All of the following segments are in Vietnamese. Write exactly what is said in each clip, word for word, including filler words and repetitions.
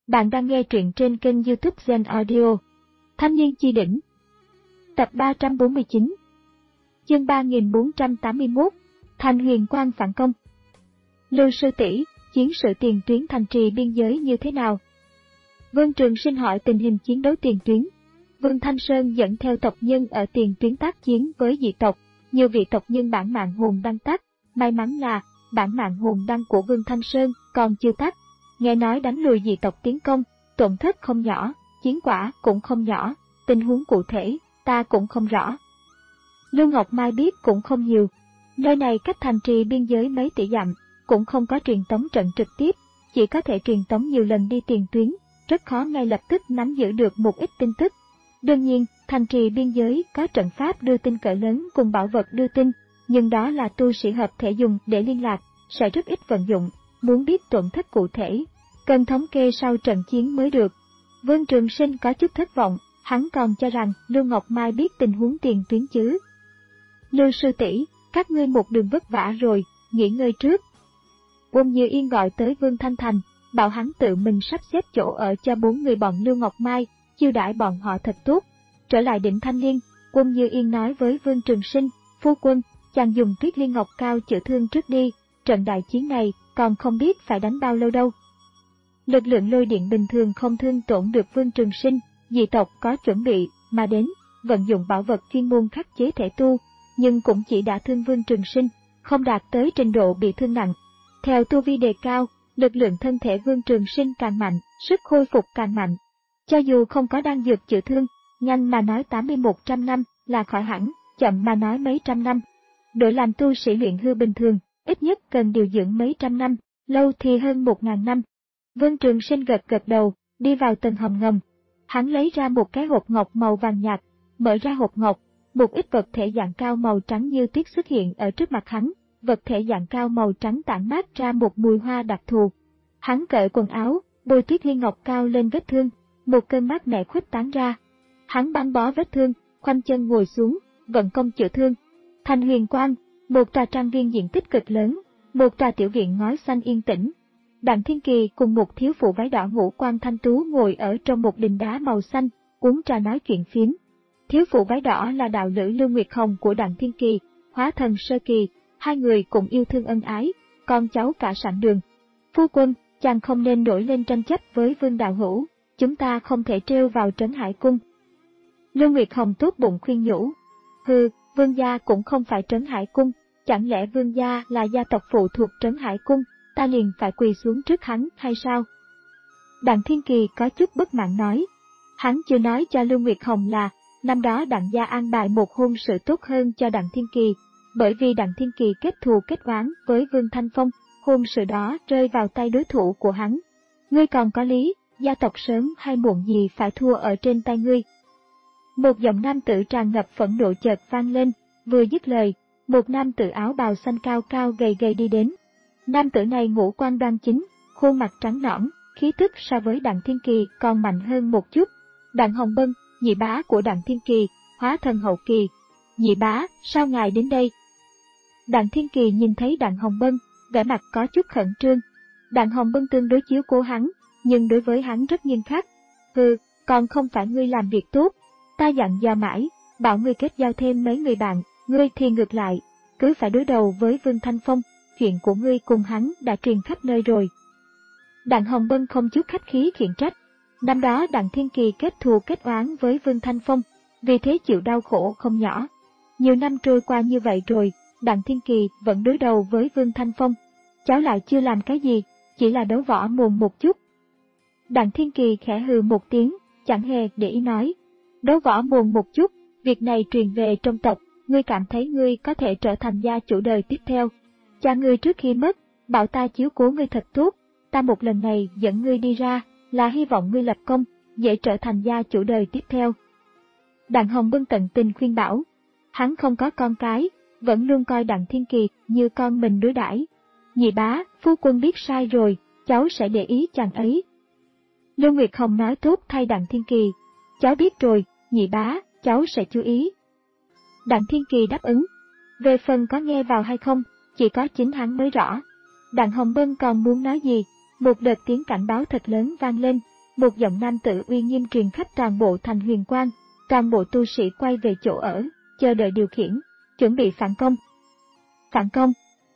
Bạn đang nghe truyện trên kênh YouTube Zen Audio. Thanh niên chi đỉnh. Tập ba trăm bốn mươi chín. Chương ba nghìn bốn trăm tám mươi mốt. Thành Huyền Quang phản công. Lưu sư tỷ, chiến sự tiền tuyến thành trì biên giới như thế nào? Vương Trường Sinh hỏi tình hình chiến đấu tiền tuyến. Vương Thanh Sơn dẫn theo tộc nhân ở tiền tuyến tác chiến với dị tộc, nhiều vị tộc nhân bản mạng hồn đăng tắc. May mắn là bản mạng hồn đăng của Vương Thanh Sơn còn chưa tắt. Nghe nói đánh lùi dị tộc tiến công, tổn thất không nhỏ, chiến quả cũng không nhỏ, tình huống cụ thể, ta cũng không rõ. Lưu Ngọc Mai biết cũng không nhiều. Nơi này cách thành trì biên giới mấy tỷ dặm, cũng không có truyền tống trận trực tiếp, chỉ có thể truyền tống nhiều lần đi tiền tuyến, rất khó ngay lập tức nắm giữ được một ít tin tức. Đương nhiên, thành trì biên giới có trận pháp đưa tin cỡ lớn cùng bảo vật đưa tin, nhưng đó là tu sĩ hợp thể dùng để liên lạc, sẽ rất ít vận dụng. Muốn biết tổn thất cụ thể, cần thống kê sau trận chiến mới được. Vương Trường Sinh có chút thất vọng, hắn còn cho rằng Lưu Ngọc Mai biết tình huống tiền tuyến chứ. Lưu sư tỷ, các ngươi một đường vất vả rồi, nghỉ ngơi trước. Uông Như Yên gọi tới Vương Thanh Thành, bảo hắn tự mình sắp xếp chỗ ở cho bốn người bọn Lưu Ngọc Mai, chiêu đãi bọn họ thật tốt. Trở lại đỉnh Thanh Liên, Uông Như Yên nói với Vương Trường Sinh, phu quân, chàng dùng Tuyết Liên Ngọc Cao chữa thương trước đi, trận đại chiến này còn không biết phải đánh bao lâu đâu. Lực lượng lôi điện bình thường không thương tổn được Vương Trường Sinh, dị tộc có chuẩn bị mà đến, vận dụng bảo vật chuyên môn khắc chế thể tu, nhưng cũng chỉ đã thương Vương Trường Sinh, không đạt tới trình độ bị thương nặng. Theo tu vi đề cao, lực lượng thân thể Vương Trường Sinh càng mạnh, sức khôi phục càng mạnh. Cho dù không có đan dược chữa thương, nhanh mà nói tám mươi một trăm năm là khỏi hẳn, chậm mà nói mấy trăm năm. Đổi làm tu sĩ luyện hư bình thường, ít nhất cần điều dưỡng mấy trăm năm, lâu thì hơn một ngàn năm. Vương Trường Sinh gật gật đầu, đi vào tầng hầm ngầm. Hắn lấy ra một cái hộp ngọc màu vàng nhạt, mở ra hộp ngọc, một ít vật thể dạng cao màu trắng như tuyết xuất hiện ở trước mặt hắn. Vật thể dạng cao màu trắng tản mát ra một mùi hoa đặc thù. Hắn cởi quần áo, bôi Tuyết Liên Ngọc Cao lên vết thương, một cơn mát mẻ khuếch tán ra. Hắn băng bó vết thương, khoanh chân ngồi xuống, vận công chữa thương. Thành Huyền Quang, một tòa trang viên diện tích cực lớn, một tòa tiểu viện ngói xanh yên tĩnh. Đặng Thiên Kỳ cùng một thiếu phụ váy đỏ ngũ quan thanh tú ngồi ở trong một đình đá màu xanh, uống trà nói chuyện phiếm. Thiếu phụ váy đỏ là đạo lữ Lưu Nguyệt Hồng của Đặng Thiên Kỳ, hóa thần sơ kỳ, hai người cũng yêu thương ân ái, con cháu cả sẵn đường. Phu quân, chàng không nên nổi lên tranh chấp với Vương đạo hữu, chúng ta không thể trêu vào Trấn Hải Cung. Lưu Nguyệt Hồng tốt bụng khuyên nhủ. Hừ, Vương gia cũng không phải Trấn Hải Cung, chẳng lẽ Vương gia là gia tộc phụ thuộc Trấn Hải Cung, ta liền phải quỳ xuống trước hắn hay sao? Đặng Thiên Kỳ có chút bất mãn nói. Hắn chưa nói cho Lưu Nguyệt Hồng là, năm đó Đặng gia an bài một hôn sự tốt hơn cho Đặng Thiên Kỳ, bởi vì Đặng Thiên Kỳ kết thù kết oán với Vương Thanh Phong, hôn sự đó rơi vào tay đối thủ của hắn. Ngươi còn có lý, gia tộc sớm hay muộn gì phải thua ở trên tay ngươi. Một giọng nam tử tràn ngập phẫn nộ chợt vang lên, vừa dứt lời, một nam tử áo bào xanh cao cao gầy gầy đi đến. Nam tử này ngũ quan đoan chính, khuôn mặt trắng nõn, khí tức so với Đặng Thiên Kỳ còn mạnh hơn một chút. Đặng Hồng Bân, nhị bá của Đặng Thiên Kỳ, hóa thần hậu kỳ. Nhị bá, sao ngài đến đây? Đặng Thiên Kỳ nhìn thấy Đặng Hồng Bân, vẻ mặt có chút khẩn trương. Đặng Hồng Bân tương đối chiếu cố hắn, nhưng đối với hắn rất nghiêm khắc. Hừ, còn không phải ngươi làm việc tốt, ta dặn dò mãi, bảo ngươi kết giao thêm mấy người bạn, ngươi thì ngược lại, cứ phải đối đầu với Vương Thanh Phong, chuyện của ngươi cùng hắn đã truyền khắp nơi rồi. Đặng Hồng Bân không chút khách khí khiển trách. Năm đó Đặng Thiên Kỳ kết thù kết oán với Vương Thanh Phong, vì thế chịu đau khổ không nhỏ. Nhiều năm trôi qua như vậy rồi, Đặng Thiên Kỳ vẫn đối đầu với Vương Thanh Phong. Cháu lại chưa làm cái gì, chỉ là đấu võ mồm một chút. Đặng Thiên Kỳ khẽ hừ một tiếng, chẳng hề để ý nói. Đấu võ mồm một chút, việc này truyền về trong tộc, ngươi cảm thấy ngươi có thể trở thành gia chủ đời tiếp theo. Cha ngươi trước khi mất, bảo ta chiếu cố ngươi thật tốt, ta một lần này dẫn ngươi đi ra, là hy vọng ngươi lập công, dễ trở thành gia chủ đời tiếp theo. Đặng Hồng Bân tận tình khuyên bảo. Hắn không có con cái, vẫn luôn coi Đặng Thiên Kỳ như con mình đối đãi. Nhị bá, phu quân biết sai rồi, cháu sẽ để ý chàng ấy. Lưu Nguyệt Hồng nói tốt thay Đặng Thiên Kỳ. Cháu biết rồi, nhị bá, cháu sẽ chú ý. Đặng Thiên Kỳ đáp ứng. Về phần có nghe vào hay không, chỉ có chính hắn mới rõ. Đặng Hồng Bân còn muốn nói gì, một đợt tiếng cảnh báo thật lớn vang lên, Một giọng nam tử uy nghiêm truyền khắp toàn bộ thành Huyền Quang, toàn bộ tu sĩ quay về chỗ ở, chờ đợi điều khiển, chuẩn bị phản công. Phản công.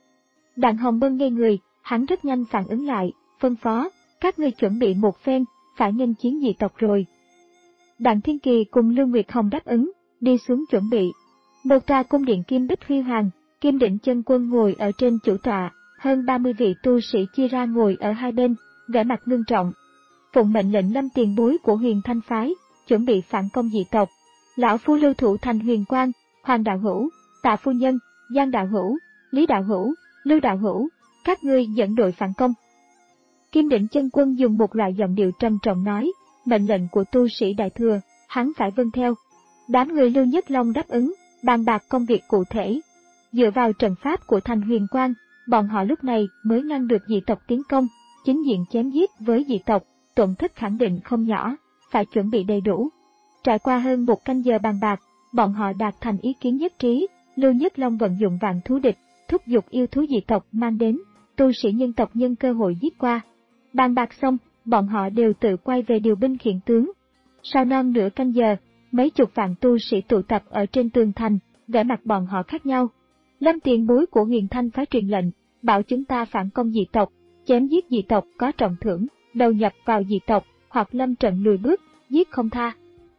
Đặng Hồng Bân ngây người, hắn rất nhanh phản ứng lại, phân phó, các ngươi chuẩn bị một phen, phải nghênh chiến dị tộc rồi. Đặng Thiên Kỳ cùng Lưu Nguyệt Hồng đáp ứng, đi xuống chuẩn bị. Một tòa cung điện kim bích huy hoàng, Kim Đỉnh Chân Quân ngồi ở trên chủ tọa, hơn ba mươi vị tu sĩ chia ra ngồi ở hai bên, vẻ mặt ngưng trọng. Phụng mệnh lệnh Lâm tiền bối của Huyền Thanh phái, chuẩn bị phản công dị tộc. Lão phu lưu thủ thành Huyền Quang, Hoàng đạo hữu, Tạ phu nhân, Giang đạo hữu, Lý đạo hữu, Lưu đạo hữu, các ngươi dẫn đội phản công. Kim Đỉnh Chân Quân dùng một loại giọng điệu trầm trọng nói, mệnh lệnh của tu sĩ đại thừa, hắn phải vâng theo. Đám người Lưu Nhất Long đáp ứng, bàn bạc công việc cụ thể. Dựa vào trận pháp của thành Huyền Quang, bọn họ lúc này mới ngăn được dị tộc tiến công, chính diện chém giết với dị tộc, tổn thất khẳng định không nhỏ, phải chuẩn bị đầy đủ. Trải qua hơn một canh giờ bàn bạc, bọn họ đạt thành ý kiến nhất trí, Lưu Nhất Long vận dụng vạn thú địch, thúc giục yêu thú dị tộc mang đến, tu sĩ nhân tộc nhân cơ hội giết qua. Bàn bạc xong, bọn họ đều tự quay về điều binh khiển tướng. Sau non nửa canh giờ, mấy chục vạn tu sĩ tụ tập ở trên tường thành, vẻ mặt bọn họ khác nhau. Lâm tiền bối của Huyền Thanh phái truyền lệnh, bảo chúng ta phản công dị tộc, chém giết dị tộc có trọng thưởng, đầu nhập vào dị tộc, hoặc lâm trận lùi bước, giết không tha.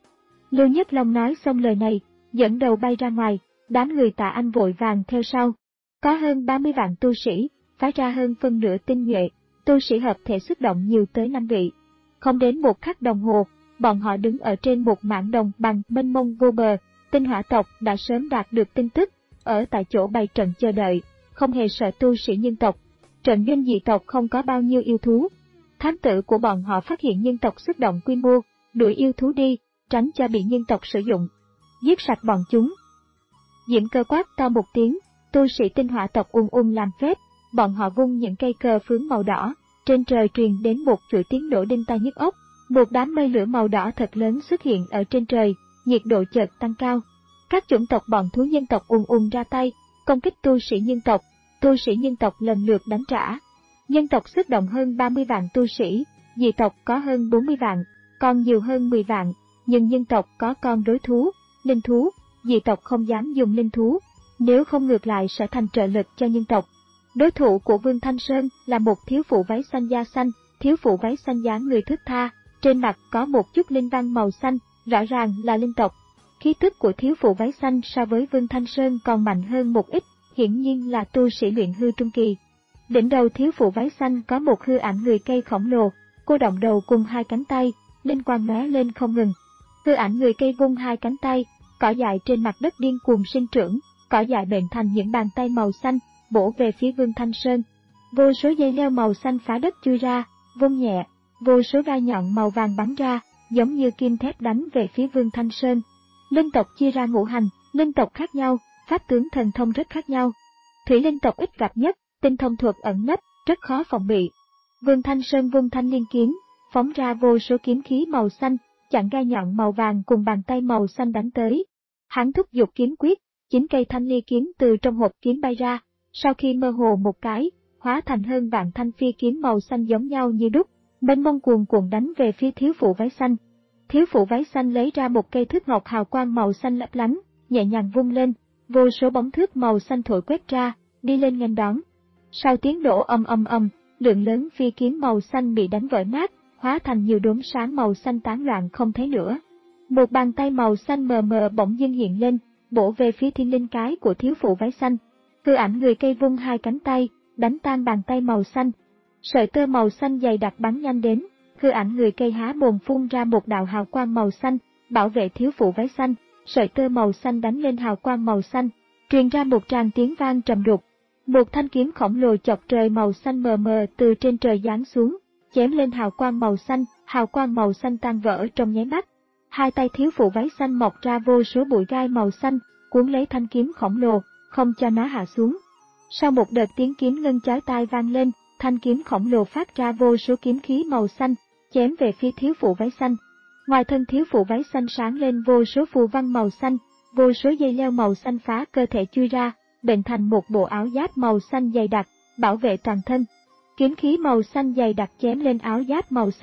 Lưu Nhất Long nói xong lời này, dẫn đầu bay ra ngoài, đám người Tạ Anh vội vàng theo sau. Có hơn ba mươi vạn tu sĩ, phái ra hơn phân nửa tinh nhuệ, tu sĩ hợp thể xuất động nhiều tới năm vị. Không đến một khắc đồng hồ, bọn họ đứng ở trên một mảng đồng bằng mênh mông vô bờ, Tinh Hỏa tộc đã sớm đạt được tin tức, ở tại chỗ bày trận chờ đợi, không hề sợ tu sĩ nhân tộc. Trận doanh dị tộc không có bao nhiêu yêu thú. Thám tử của bọn họ phát hiện nhân tộc xuất động quy mô, đuổi yêu thú đi, tránh cho bị nhân tộc sử dụng. Giết sạch bọn chúng. Diễm Cơ quát to một tiếng, tu sĩ Tinh Hỏa tộc ung ung làm phép, bọn họ vung những cây cờ phướng màu đỏ, trên trời truyền đến một chuỗi tiếng nổ đinh tai nhức óc, một đám mây lửa màu đỏ thật lớn xuất hiện ở trên trời, nhiệt độ chợt tăng cao. Các chủng tộc bọn thú nhân tộc ung ung ra tay, công kích tu sĩ nhân tộc, tu sĩ nhân tộc lần lượt đánh trả. Nhân tộc xuất động hơn ba mươi vạn tu sĩ, dị tộc có hơn bốn mươi vạn, còn nhiều hơn mười vạn, nhưng nhân tộc có con đối thú, linh thú, dị tộc không dám dùng linh thú, nếu không ngược lại sẽ thành trợ lực cho nhân tộc. Đối thủ của Vương Thanh Sơn là một thiếu phụ váy xanh da xanh, thiếu phụ váy xanh dáng người thướt tha, trên mặt có một chút linh văn màu xanh, rõ ràng là linh tộc. Khí tức của thiếu phụ váy xanh so với Vương Thanh Sơn còn mạnh hơn một ít, hiển nhiên là tu sĩ luyện hư trung kỳ. Đỉnh đầu thiếu phụ váy xanh có một hư ảnh người cây khổng lồ, cô động đầu cùng hai cánh tay, linh quang lóe lên không ngừng. Hư ảnh người cây vung hai cánh tay, cỏ dại trên mặt đất điên cuồng sinh trưởng, cỏ dại bệnh thành những bàn tay màu xanh, bổ về phía Vương Thanh Sơn. Vô số dây leo màu xanh phá đất chui ra, vung nhẹ, vô số gai nhọn màu vàng bắn ra, giống như kim thép đánh về phía Vương Thanh Sơn. Linh tộc chia ra ngũ hành, linh tộc khác nhau, pháp tướng thần thông rất khác nhau. Thủy linh tộc ít gặp nhất, tinh thông thuật ẩn nấp, rất khó phòng bị. Vương Thanh Sơn vung thanh liên kiếm, phóng ra vô số kiếm khí màu xanh, chặn gai nhọn màu vàng cùng bàn tay màu xanh đánh tới. Hắn thúc giục kiếm quyết, chín cây thanh ly kiếm từ trong hộp kiếm bay ra, sau khi mơ hồ một cái, hóa thành hơn vạn thanh phi kiếm màu xanh giống nhau như đúc, mênh mông cuồn cuộn đánh về phía thiếu phụ váy xanh. Thiếu phụ váy xanh lấy ra một cây thước ngọc hào quang màu xanh lấp lánh, nhẹ nhàng vung lên, vô số bóng thước màu xanh thổi quét ra, đi lên nghênh đón. Sau tiếng nổ ầm ầm ầm, lượng lớn phi kiếm màu xanh bị đánh vỡ nát, hóa thành nhiều đốm sáng màu xanh tán loạn không thấy nữa. Một bàn tay màu xanh mờ mờ bỗng dưng hiện lên, bổ về phía thiên linh cái của thiếu phụ váy xanh. Hư ảnh người cây vung hai cánh tay, đánh tan bàn tay màu xanh. Sợi tơ màu xanh dày đặc bắn nhanh đến, hư ảnh người cây há mồm phun ra một đạo hào quang màu xanh, bảo vệ thiếu phụ váy xanh. Sợi tơ màu xanh đánh lên hào quang màu xanh, truyền ra một tràng tiếng vang trầm đục. Một thanh kiếm khổng lồ chọc trời màu xanh mờ mờ từ trên trời giáng xuống, chém lên hào quang màu xanh, hào quang màu xanh tan vỡ trong nháy mắt. Hai tay thiếu phụ váy xanh mọc ra vô số bụi gai màu xanh, cuốn lấy thanh kiếm khổng lồ, không cho nó hạ xuống. Sau một đợt tiếng kiếm ngân chói tai vang lên, thanh kiếm khổng lồ phát ra vô số kiếm khí màu xanh, chém về phía thiếu phụ váy xanh. Ngoài thân thiếu phụ váy xanh sáng lên vô số phù văn màu xanh, vô số dây leo màu xanh phá cơ thể chui ra, bệnh thành một bộ áo giáp màu xanh dày đặc, bảo vệ toàn thân. Kiếm khí màu xanh dày đặc chém lên áo giáp màu xanh,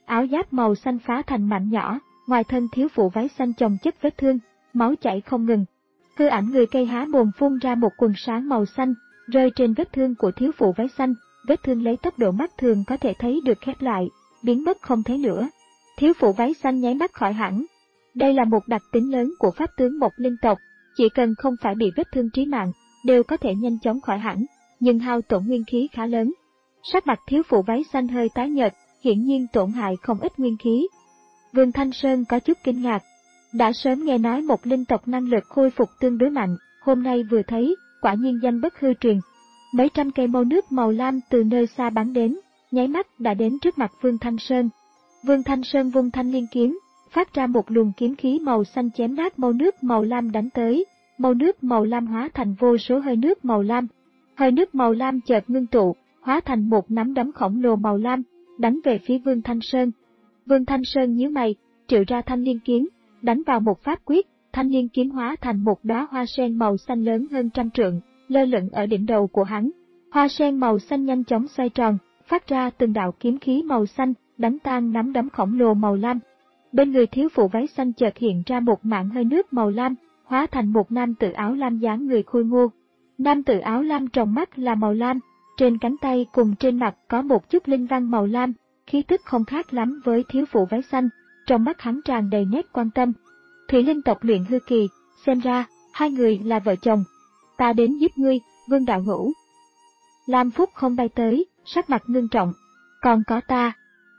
áo giáp màu xanh phá thành mảnh nhỏ, ngoài thân thiếu phụ váy xanh chồng chất vết thương, máu chảy không ngừng. Hư ảnh người cây há mồm phun ra một quần sáng màu xanh, rơi trên vết thương của thiếu phụ váy xanh, vết thương lấy tốc độ mắt thường có thể thấy được khép lại, biến mất không thấy nữa. Thiếu phụ váy xanh nháy mắt khỏi hẳn. Đây là một đặc tính lớn của pháp tướng Mộc Linh tộc, chỉ cần không phải bị vết thương chí mạng, đều có thể nhanh chóng khỏi hẳn, nhưng hao tổn nguyên khí khá lớn. Sắc mặt thiếu phụ váy xanh hơi tái nhợt, hiển nhiên tổn hại không ít nguyên khí. Vương Thanh Sơn có chút kinh ngạc. Đã sớm nghe nói Mộc Linh tộc năng lực khôi phục tương đối mạnh, hôm nay vừa thấy, quả nhiên danh bất hư truyền. Mấy trăm cây mâu nước màu lam từ nơi xa bắn đến, nháy mắt đã đến trước mặt Vương Thanh Sơn. Vương Thanh Sơn vung thanh liên kiếm, phát ra một luồng kiếm khí màu xanh chém nát mâu nước màu lam đánh tới. Mâu nước màu lam hóa thành vô số hơi nước màu lam. Hơi nước màu lam chợt ngưng tụ, hóa thành một nắm đấm khổng lồ màu lam, đánh về phía Vương Thanh Sơn. Vương Thanh Sơn nhíu mày, triệu ra thanh liên kiếm, đánh vào một pháp quyết, thanh liên kiếm hóa thành một đóa hoa sen màu xanh lớn hơn trăm trượng, lơ lửng ở đỉnh đầu của hắn. Hoa sen màu xanh nhanh chóng xoay tròn, phát ra từng đạo kiếm khí màu xanh, đánh tan nắm đấm khổng lồ màu lam. Bên người thiếu phụ váy xanh chợt hiện ra một mảng hơi nước màu lam, hóa thành một nam tử áo lam dáng người khôi ngô. Nam tử áo lam trong mắt là màu lam, trên cánh tay cùng trên mặt có một chút linh văn màu lam, khí tức không khác lắm với thiếu phụ váy xanh, trong mắt hắn tràn đầy nét quan tâm. Thủy linh tộc luyện hư kỳ, xem ra, hai người là vợ chồng. Ta đến giúp ngươi, Vương đạo hữu. Lam Phúc không bay tới, sắc mặt ngưng trọng. Còn có ta.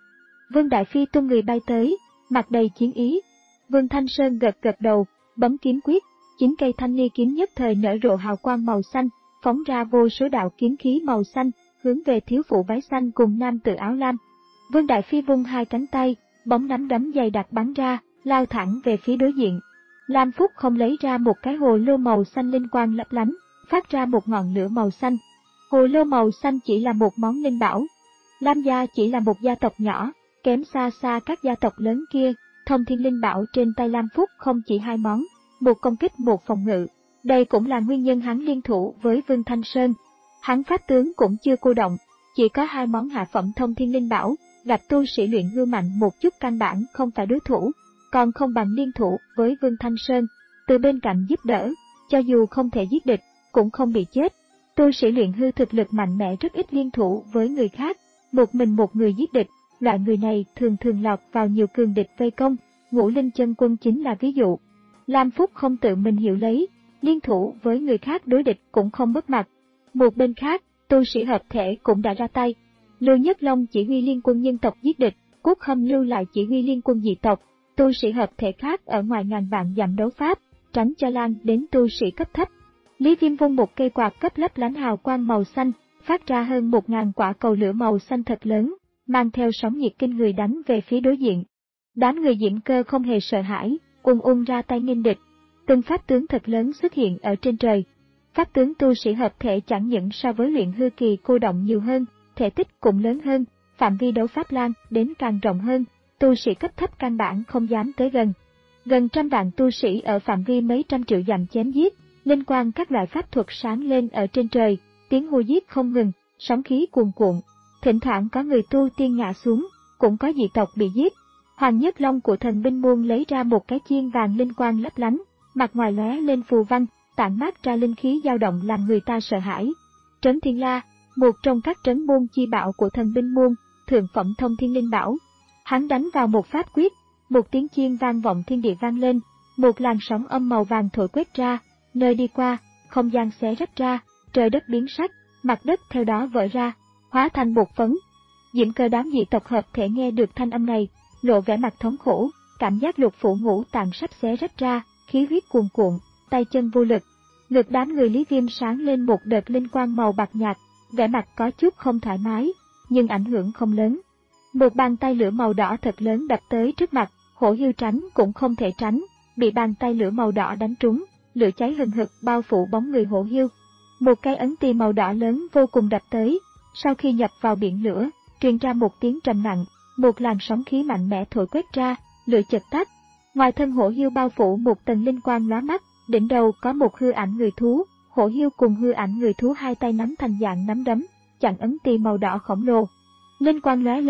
Vương Đại Phi tung người bay tới, mặt đầy chiến ý. Vương Thanh Sơn gật gật đầu, bấm kiếm quyết, chín cây thanh ly kiếm nhất thời nở rộ hào quang màu xanh, phóng ra vô số đạo kiếm khí màu xanh, hướng về thiếu phụ váy xanh cùng nam tử áo lam. Vương Đại Phi vung hai cánh tay, bóng nắm đấm dày đặc bắn ra, lao thẳng về phía đối diện. Lam Phúc không lấy ra một cái hồ lô màu xanh linh quang lấp lánh, phát ra một ngọn lửa màu xanh. Hồ lô màu xanh chỉ là một món linh bảo. Lam gia chỉ là một gia tộc nhỏ, kém xa xa các gia tộc lớn kia. Thông thiên linh bảo trên tay Lam Phúc không chỉ hai món, một công kích một phòng ngự. Đây cũng là nguyên nhân hắn liên thủ với Vương Thanh Sơn. Hắn pháp tướng cũng chưa cô động, chỉ có hai món hạ phẩm thông thiên linh bảo, gặp tu sĩ luyện hư mạnh một chút căn bản không phải đối thủ, còn không bằng liên thủ với Vương Thanh Sơn, từ bên cạnh giúp đỡ, cho dù không thể giết địch, cũng không bị chết. Tu sĩ luyện hư thực lực mạnh mẽ rất ít liên thủ với người khác, một mình một người giết địch, loại người này thường thường lọt vào nhiều cường địch vây công, Ngũ Linh Chân Quân chính là ví dụ. Lam Phúc không tự mình hiểu lấy, liên thủ với người khác đối địch cũng không mất mặt. Một bên khác, tu sĩ hợp thể cũng đã ra tay. Lưu Nhất Long chỉ huy liên quân nhân tộc giết địch, Quốc Hâm lưu lại chỉ huy liên quân dị tộc. Tu sĩ hợp thể khác ở ngoài ngàn vạn dặm đấu pháp, tránh cho lan đến tu sĩ cấp thấp. Lý Viêm vung một cây quạt cấp lấp lánh hào quang màu xanh, phát ra hơn một ngàn quả cầu lửa màu xanh thật lớn, mang theo sóng nhiệt kinh người đánh về phía đối diện. Đám người Diễm Cơ không hề sợ hãi, ung ung ra tay nghênh địch. Từng pháp tướng thật lớn xuất hiện ở trên trời. Pháp tướng tu sĩ hợp thể chẳng những so với luyện hư kỳ cô động nhiều hơn, thể tích cũng lớn hơn, phạm vi đấu pháp lan đến càng rộng hơn, tu sĩ cấp thấp căn bản không dám tới gần. Gần trăm vạn tu sĩ ở phạm vi mấy trăm triệu dặm chém giết, linh quang các loại pháp thuật sáng lên ở trên trời, tiếng hô giết không ngừng, sóng khí cuồn cuộn. Thỉnh thoảng có người tu tiên ngã xuống, cũng có dị tộc bị giết. Hoàng Nhất Long của thần binh môn lấy ra một cái chiên vàng linh quang lấp lánh, mặt ngoài lóe lên phù văn, tản mát ra linh khí dao động làm người ta sợ hãi. Trấn Thiên La, một trong các trấn môn chi bảo của thần binh môn, thượng phẩm thông thiên linh bảo. Hắn đánh vào một pháp quyết, một tiếng chiên vang vọng thiên địa vang lên, một làn sóng âm màu vàng thổi quét ra, nơi đi qua, không gian xé rách ra, trời đất biến sắc, mặt đất theo đó vỡ ra, hóa thành bột phấn. Diễm Cơ đám dị tộc hợp thể nghe được thanh âm này, lộ vẻ mặt thống khổ, cảm giác lục phủ ngũ tạng sắp xé rách ra, khí huyết cuồn cuộn, tay chân vô lực. Ngực đám người Lý Viêm sáng lên một đợt linh quang màu bạc nhạt, vẻ mặt có chút không thoải mái, nhưng ảnh hưởng không lớn. Một bàn tay lửa màu đỏ thật lớn đập tới trước mặt, Hổ Hiêu tránh cũng không thể tránh, bị bàn tay lửa màu đỏ đánh trúng, lửa cháy hừng hực bao phủ bóng người Hổ Hiêu. Một cái ấn tỳ màu đỏ lớn vô cùng đập tới, sau khi nhập vào biển lửa, truyền ra một tiếng trầm nặng, một làn sóng khí mạnh mẽ thổi quét ra, lửa chợt tắt. Ngoài thân Hổ Hiêu bao phủ một tầng linh quang lóa mắt, đỉnh đầu có một hư ảnh người thú, Hổ Hiêu cùng hư ảnh người thú hai tay nắm thành dạng nắm đấm, chặn ấn tỳ màu đỏ khổng lồ. Linh quang lóe lên,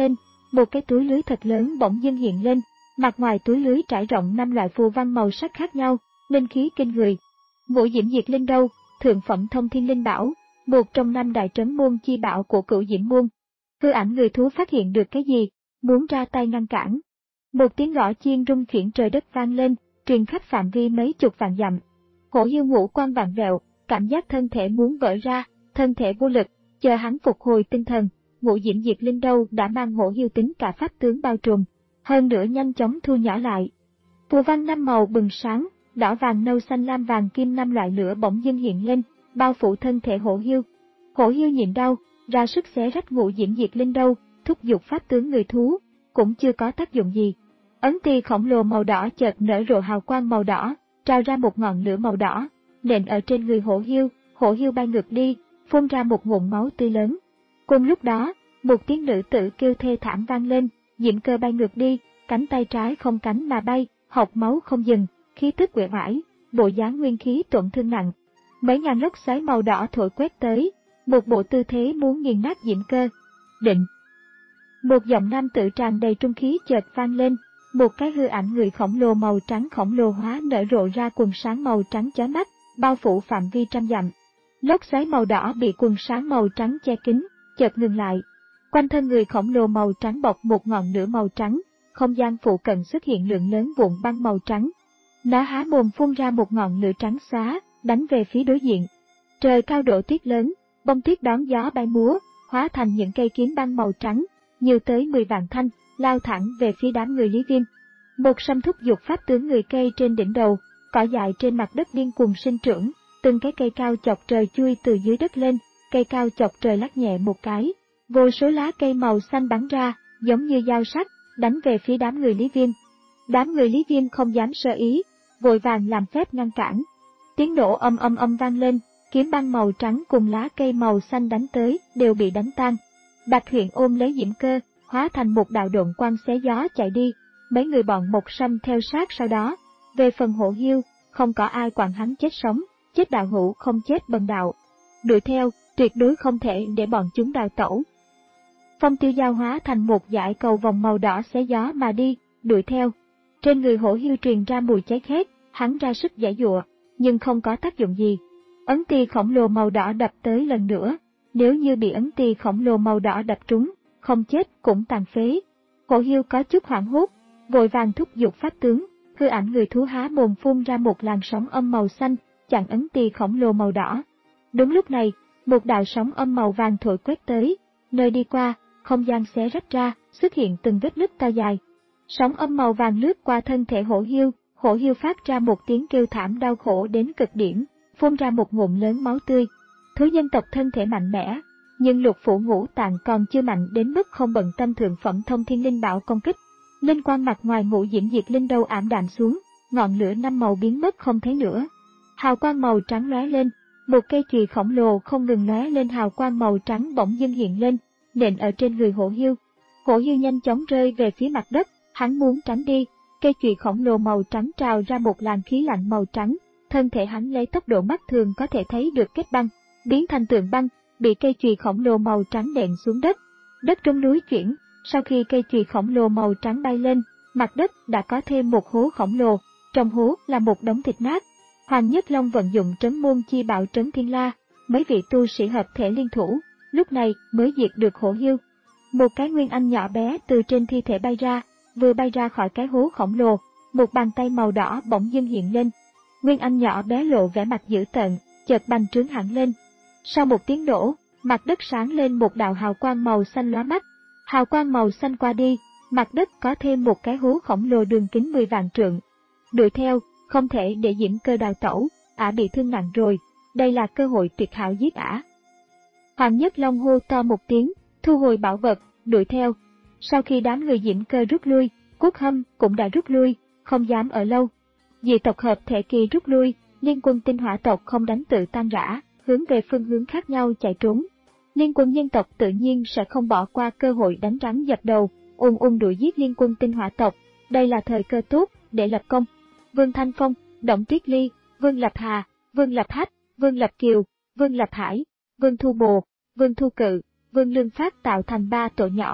một cái túi lưới thật lớn bỗng dưng hiện lên, mặt ngoài túi lưới trải rộng năm loại phù văn màu sắc khác nhau, linh khí kinh người. Ngũ Diễm Diệt Linh Đâu, thượng phẩm thông thiên linh bảo, một trong năm đại trấn môn chi bảo của Cửu Diễm môn. Hư ảnh người thú phát hiện được cái gì, muốn ra tay ngăn cản. Một tiếng gõ chiên rung chuyển trời đất vang lên, truyền khắp phạm vi mấy chục vạn dặm. Hổ Hiêu ngũ quan vặn vẹo, cảm giác thân thể muốn vỡ ra, thân thể vô lực, chờ hắn phục hồi tinh thần, Ngũ Diễm Diệt Linh Đâu đã mang Hổ Hiêu tính cả pháp tướng bao trùm, hơn nữa nhanh chóng thu nhỏ lại. Phù văn năm màu bừng sáng, đỏ vàng nâu xanh lam vàng kim năm loại lửa bỗng dưng hiện lên, bao phủ thân thể Hổ Hiêu. Hổ Hiêu nhịn đau, ra sức xé rách Ngũ Diễm Diệt Linh Đâu, thúc giục pháp tướng người thú, cũng chưa có tác dụng gì. Ấn tỳ khổng lồ màu đỏ chợt nở rộ hào quang màu đỏ, trao ra một ngọn lửa màu đỏ, nện ở trên người Hổ Hiêu, Hổ Hiêu bay ngược đi, phun ra một ngụm máu tươi lớn. Cùng lúc đó, một tiếng nữ tử kêu thê thảm vang lên, Diễm Cơ bay ngược đi, cánh tay trái không cánh mà bay, hộc máu không dừng, khí tức uể oải, bộ dáng nguyên khí tổn thương nặng. Mấy ngàn lốc xoáy màu đỏ thổi quét tới, một bộ tư thế muốn nghiền nát Diễm Cơ. Định. Một giọng nam tử tràn đầy trung khí chợt vang lên, một cái hư ảnh người khổng lồ màu trắng khổng lồ hóa nở rộ ra quần sáng màu trắng chói mắt, bao phủ phạm vi trăm dặm. Lốc xoáy màu đỏ bị quần sáng màu trắng che kín, chợt ngừng lại. Quanh thân người khổng lồ màu trắng bọc một ngọn lửa màu trắng, không gian phụ cận xuất hiện lượng lớn vụn băng màu trắng. Nó há mồm phun ra một ngọn lửa trắng xóa, đánh về phía đối diện. Trời cao độ tuyết lớn, bông tuyết đón gió bay múa, hóa thành những cây kiếm băng màu trắng, nhiều tới mười vạn thanh, lao thẳng về phía đám người Lý Viêm. Một sâm thúc giục pháp tướng người cây trên đỉnh đầu, cỏ dại trên mặt đất điên cuồng sinh trưởng, từng cái cây cao chọc trời chui từ dưới đất lên, cây cao chọc trời lắc nhẹ một cái, vô số lá cây màu xanh bắn ra, giống như dao sắc, đánh về phía đám người Lý Viêm. Đám người Lý Viêm không dám sơ ý, vội vàng làm phép ngăn cản. Tiếng nổ âm âm âm vang lên, kiếm băng màu trắng cùng lá cây màu xanh đánh tới đều bị đánh tan. Bạch Huyền ôm lấy Diễm Cơ, hóa thành một đạo độn quang xé gió chạy đi, mấy người bọn Một Sâm theo sát sau đó. Về phần Hổ Hiêu, không có ai quản hắn chết sống, chết đạo hữu không chết bần đạo. Đuổi theo, tuyệt đối không thể để bọn chúng đào tẩu. Phong Tiêu Giao hóa thành một dải cầu vòng màu đỏ xé gió mà đi, đuổi theo. Trên người Hổ Hiêu truyền ra mùi cháy khét, hắn ra sức giãy giụa, nhưng không có tác dụng gì. Ấn tỳ khổng lồ màu đỏ đập tới lần nữa, nếu như bị ấn tỳ khổng lồ màu đỏ đập trúng, không chết cũng tàn phế. Hổ Hiêu có chút hoảng hốt, vội vàng thúc giục pháp tướng, hư ảnh người thú há mồm phun ra một làn sóng âm màu xanh, chặn ấn tỳ khổng lồ màu đỏ. Đúng lúc này, một đạo sóng âm màu vàng thổi quét tới, nơi đi qua, không gian xé rách ra, xuất hiện từng vết nứt cao dài. Sóng âm màu vàng lướt qua thân thể Hổ Hiêu, Hổ Hiêu phát ra một tiếng kêu thảm đau khổ đến cực điểm, phun ra một ngụm lớn máu tươi. Thú nhân tộc thân thể mạnh mẽ, nhưng lục phủ ngũ tạng còn chưa mạnh đến mức không bận tâm thượng phẩm thông thiên linh bảo công kích. Linh quang mặt ngoài Ngũ Diễm Diệt Linh Đâu ảm đạm xuống, ngọn lửa năm màu biến mất không thấy nữa. Hào quang màu trắng lóe lên, một cây chùy khổng lồ không ngừng lóe lên hào quang màu trắng bỗng dưng hiện lên, nện ở trên người Hổ Hiêu. Hổ Hiêu nhanh chóng rơi về phía mặt đất, hắn muốn tránh đi, cây chùy khổng lồ màu trắng trào ra một làn khí lạnh màu trắng, thân thể hắn lấy tốc độ mắt thường có thể thấy được kết băng, biến thành tượng băng, bị cây chùy khổng lồ màu trắng nện xuống đất. Đất trong núi chuyển, sau khi cây chùy khổng lồ màu trắng bay lên, mặt đất đã có thêm một hố khổng lồ, trong hố là một đống thịt nát. Hoàng Nhất Long vận dụng trấn môn chi bảo Trấn Thiên La, mấy vị tu sĩ hợp thể liên thủ, lúc này mới diệt được Hổ Hiêu. Một cái nguyên anh nhỏ bé từ trên thi thể bay ra, vừa bay ra khỏi cái hố khổng lồ, một bàn tay màu đỏ bỗng dưng hiện lên. Nguyên anh nhỏ bé lộ vẻ mặt dữ tợn, chợt bành trướng hẳn lên. Sau một tiếng nổ, mặt đất sáng lên một đạo hào quang màu xanh lóa mắt. Hào quang màu xanh qua đi, mặt đất có thêm một cái hố khổng lồ đường kính mười vạn trượng. Đuổi theo, không thể để Diễm Cơ đào tẩu, ả bị thương nặng rồi, đây là cơ hội tuyệt hảo giết ả. Hoàng Nhất Long hô to một tiếng, thu hồi bảo vật, đuổi theo. Sau khi đám người Diễm Cơ rút lui, Quốc Hâm cũng đã rút lui, không dám ở lâu. Dị tộc hợp thể kỳ rút lui, liên quân tinh hỏa tộc không đánh tự tan rã, hướng về phương hướng khác nhau chạy trốn. Liên quân nhân tộc tự nhiên sẽ không bỏ qua cơ hội đánh rắn dập đầu, ung ung đuổi giết liên quân tinh hỏa tộc, đây là thời cơ tốt để lập công. Vương Thanh Phong, Động Tuyết Ly, Vương Lập Hà, Vương Lập Hách, Vương Lập Kiều, Vương Lập Hải, Vương Thu Bồ, Vương Thu Cự, Vương Lương Phát tạo thành ba tổ nhỏ.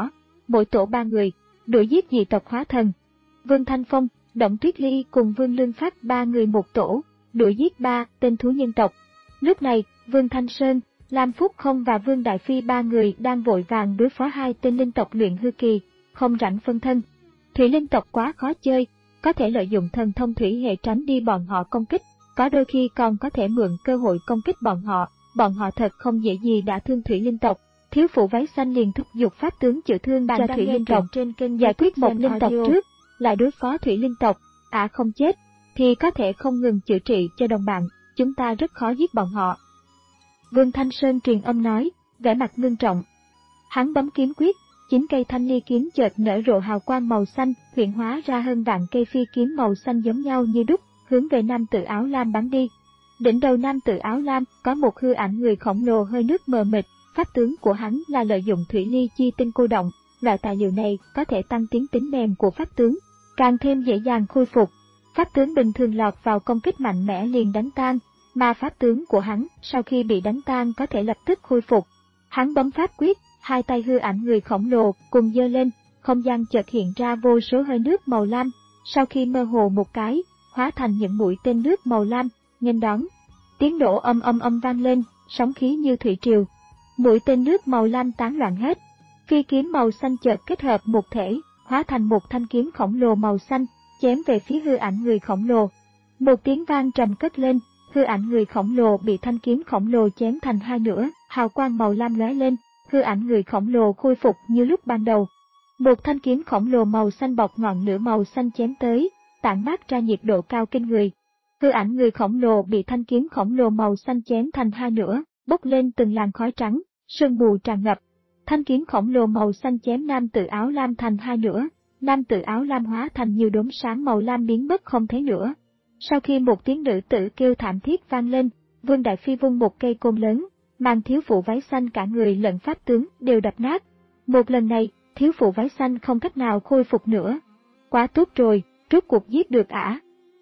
mỗi tổ ba người, đuổi giết dị tộc hóa thần. Vương Thanh Phong, Động Tuyết Ly cùng Vương Lương Phát ba người một tổ, đuổi giết ba tên thú nhân tộc. Lúc này, Vương Thanh Sơn, Lam Phúc Không và Vương Đại Phi ba người đang vội vàng đối phó hai tên linh tộc luyện hư kỳ, không rảnh phân thân. Thủy linh tộc quá khó chơi, có thể lợi dụng thần thông thủy hệ tránh đi bọn họ công kích, có đôi khi còn có thể mượn cơ hội công kích bọn họ, bọn họ thật không dễ gì đã thương thủy linh tộc. Thiếu phụ váy xanh liền thúc giục pháp tướng chữa thương cho thủy linh tộc, trên kênh giải quyết một linh tộc trước, lại đối phó thủy linh tộc, à không chết, thì có thể không ngừng chữa trị cho đồng bạn, chúng ta rất khó giết bọn họ. Vương Thanh Sơn truyền âm nói, vẻ mặt ngưng trọng. Hắn bấm kiếm quyết, chín cây thanh ly kiếm chợt nở rộ hào quang màu xanh, hiện hóa ra hơn vạn cây phi kiếm màu xanh giống nhau như đúc, hướng về nam tử áo lam bắn đi. Đỉnh đầu nam tử áo lam có một hư ảnh người khổng lồ hơi nước mờ mịt, pháp tướng của hắn là lợi dụng thủy ly chi tinh cô động, loại tài liệu này có thể tăng tiến tính mềm của pháp tướng, càng thêm dễ dàng khôi phục. Pháp tướng bình thường lọt vào công kích mạnh mẽ liền đánh tan, mà pháp tướng của hắn sau khi bị đánh tan có thể lập tức khôi phục. Hắn bấm pháp quyết, hai tay hư ảnh người khổng lồ cùng giơ lên, không gian chợt hiện ra vô số hơi nước màu lam, sau khi mơ hồ một cái, hóa thành những mũi tên nước màu lam, nghênh đón. Tiếng nổ âm âm âm vang lên, sóng khí như thủy triều. Mũi tên nước màu lam tán loạn hết. Phi kiếm màu xanh chợt kết hợp một thể, hóa thành một thanh kiếm khổng lồ màu xanh, chém về phía hư ảnh người khổng lồ. Một tiếng vang trầm cất lên, hư ảnh người khổng lồ bị thanh kiếm khổng lồ chém thành hai nửa, hào quang màu lam lóe lên, hư ảnh người khổng lồ khôi phục như lúc ban đầu. Một thanh kiếm khổng lồ màu xanh bọc ngọn lửa màu xanh chém tới, tản mát ra nhiệt độ cao kinh người. Hư ảnh người khổng lồ bị thanh kiếm khổng lồ màu xanh chém thành hai nửa, bốc lên từng làn khói trắng, sương mù tràn ngập. Thanh kiếm khổng lồ màu xanh chém nam tử áo lam thành hai nửa, nam tử áo lam hóa thành nhiều đốm sáng màu lam biến mất không thấy nữa. Sau khi một tiếng nữ tử kêu thảm thiết vang lên, Vương Đại Phi vung một cây côn lớn, mang thiếu phụ váy xanh cả người lẫn pháp tướng đều đập nát. Một lần này, thiếu phụ váy xanh không cách nào khôi phục nữa. Quá tốt rồi, rốt cuộc giết được ả.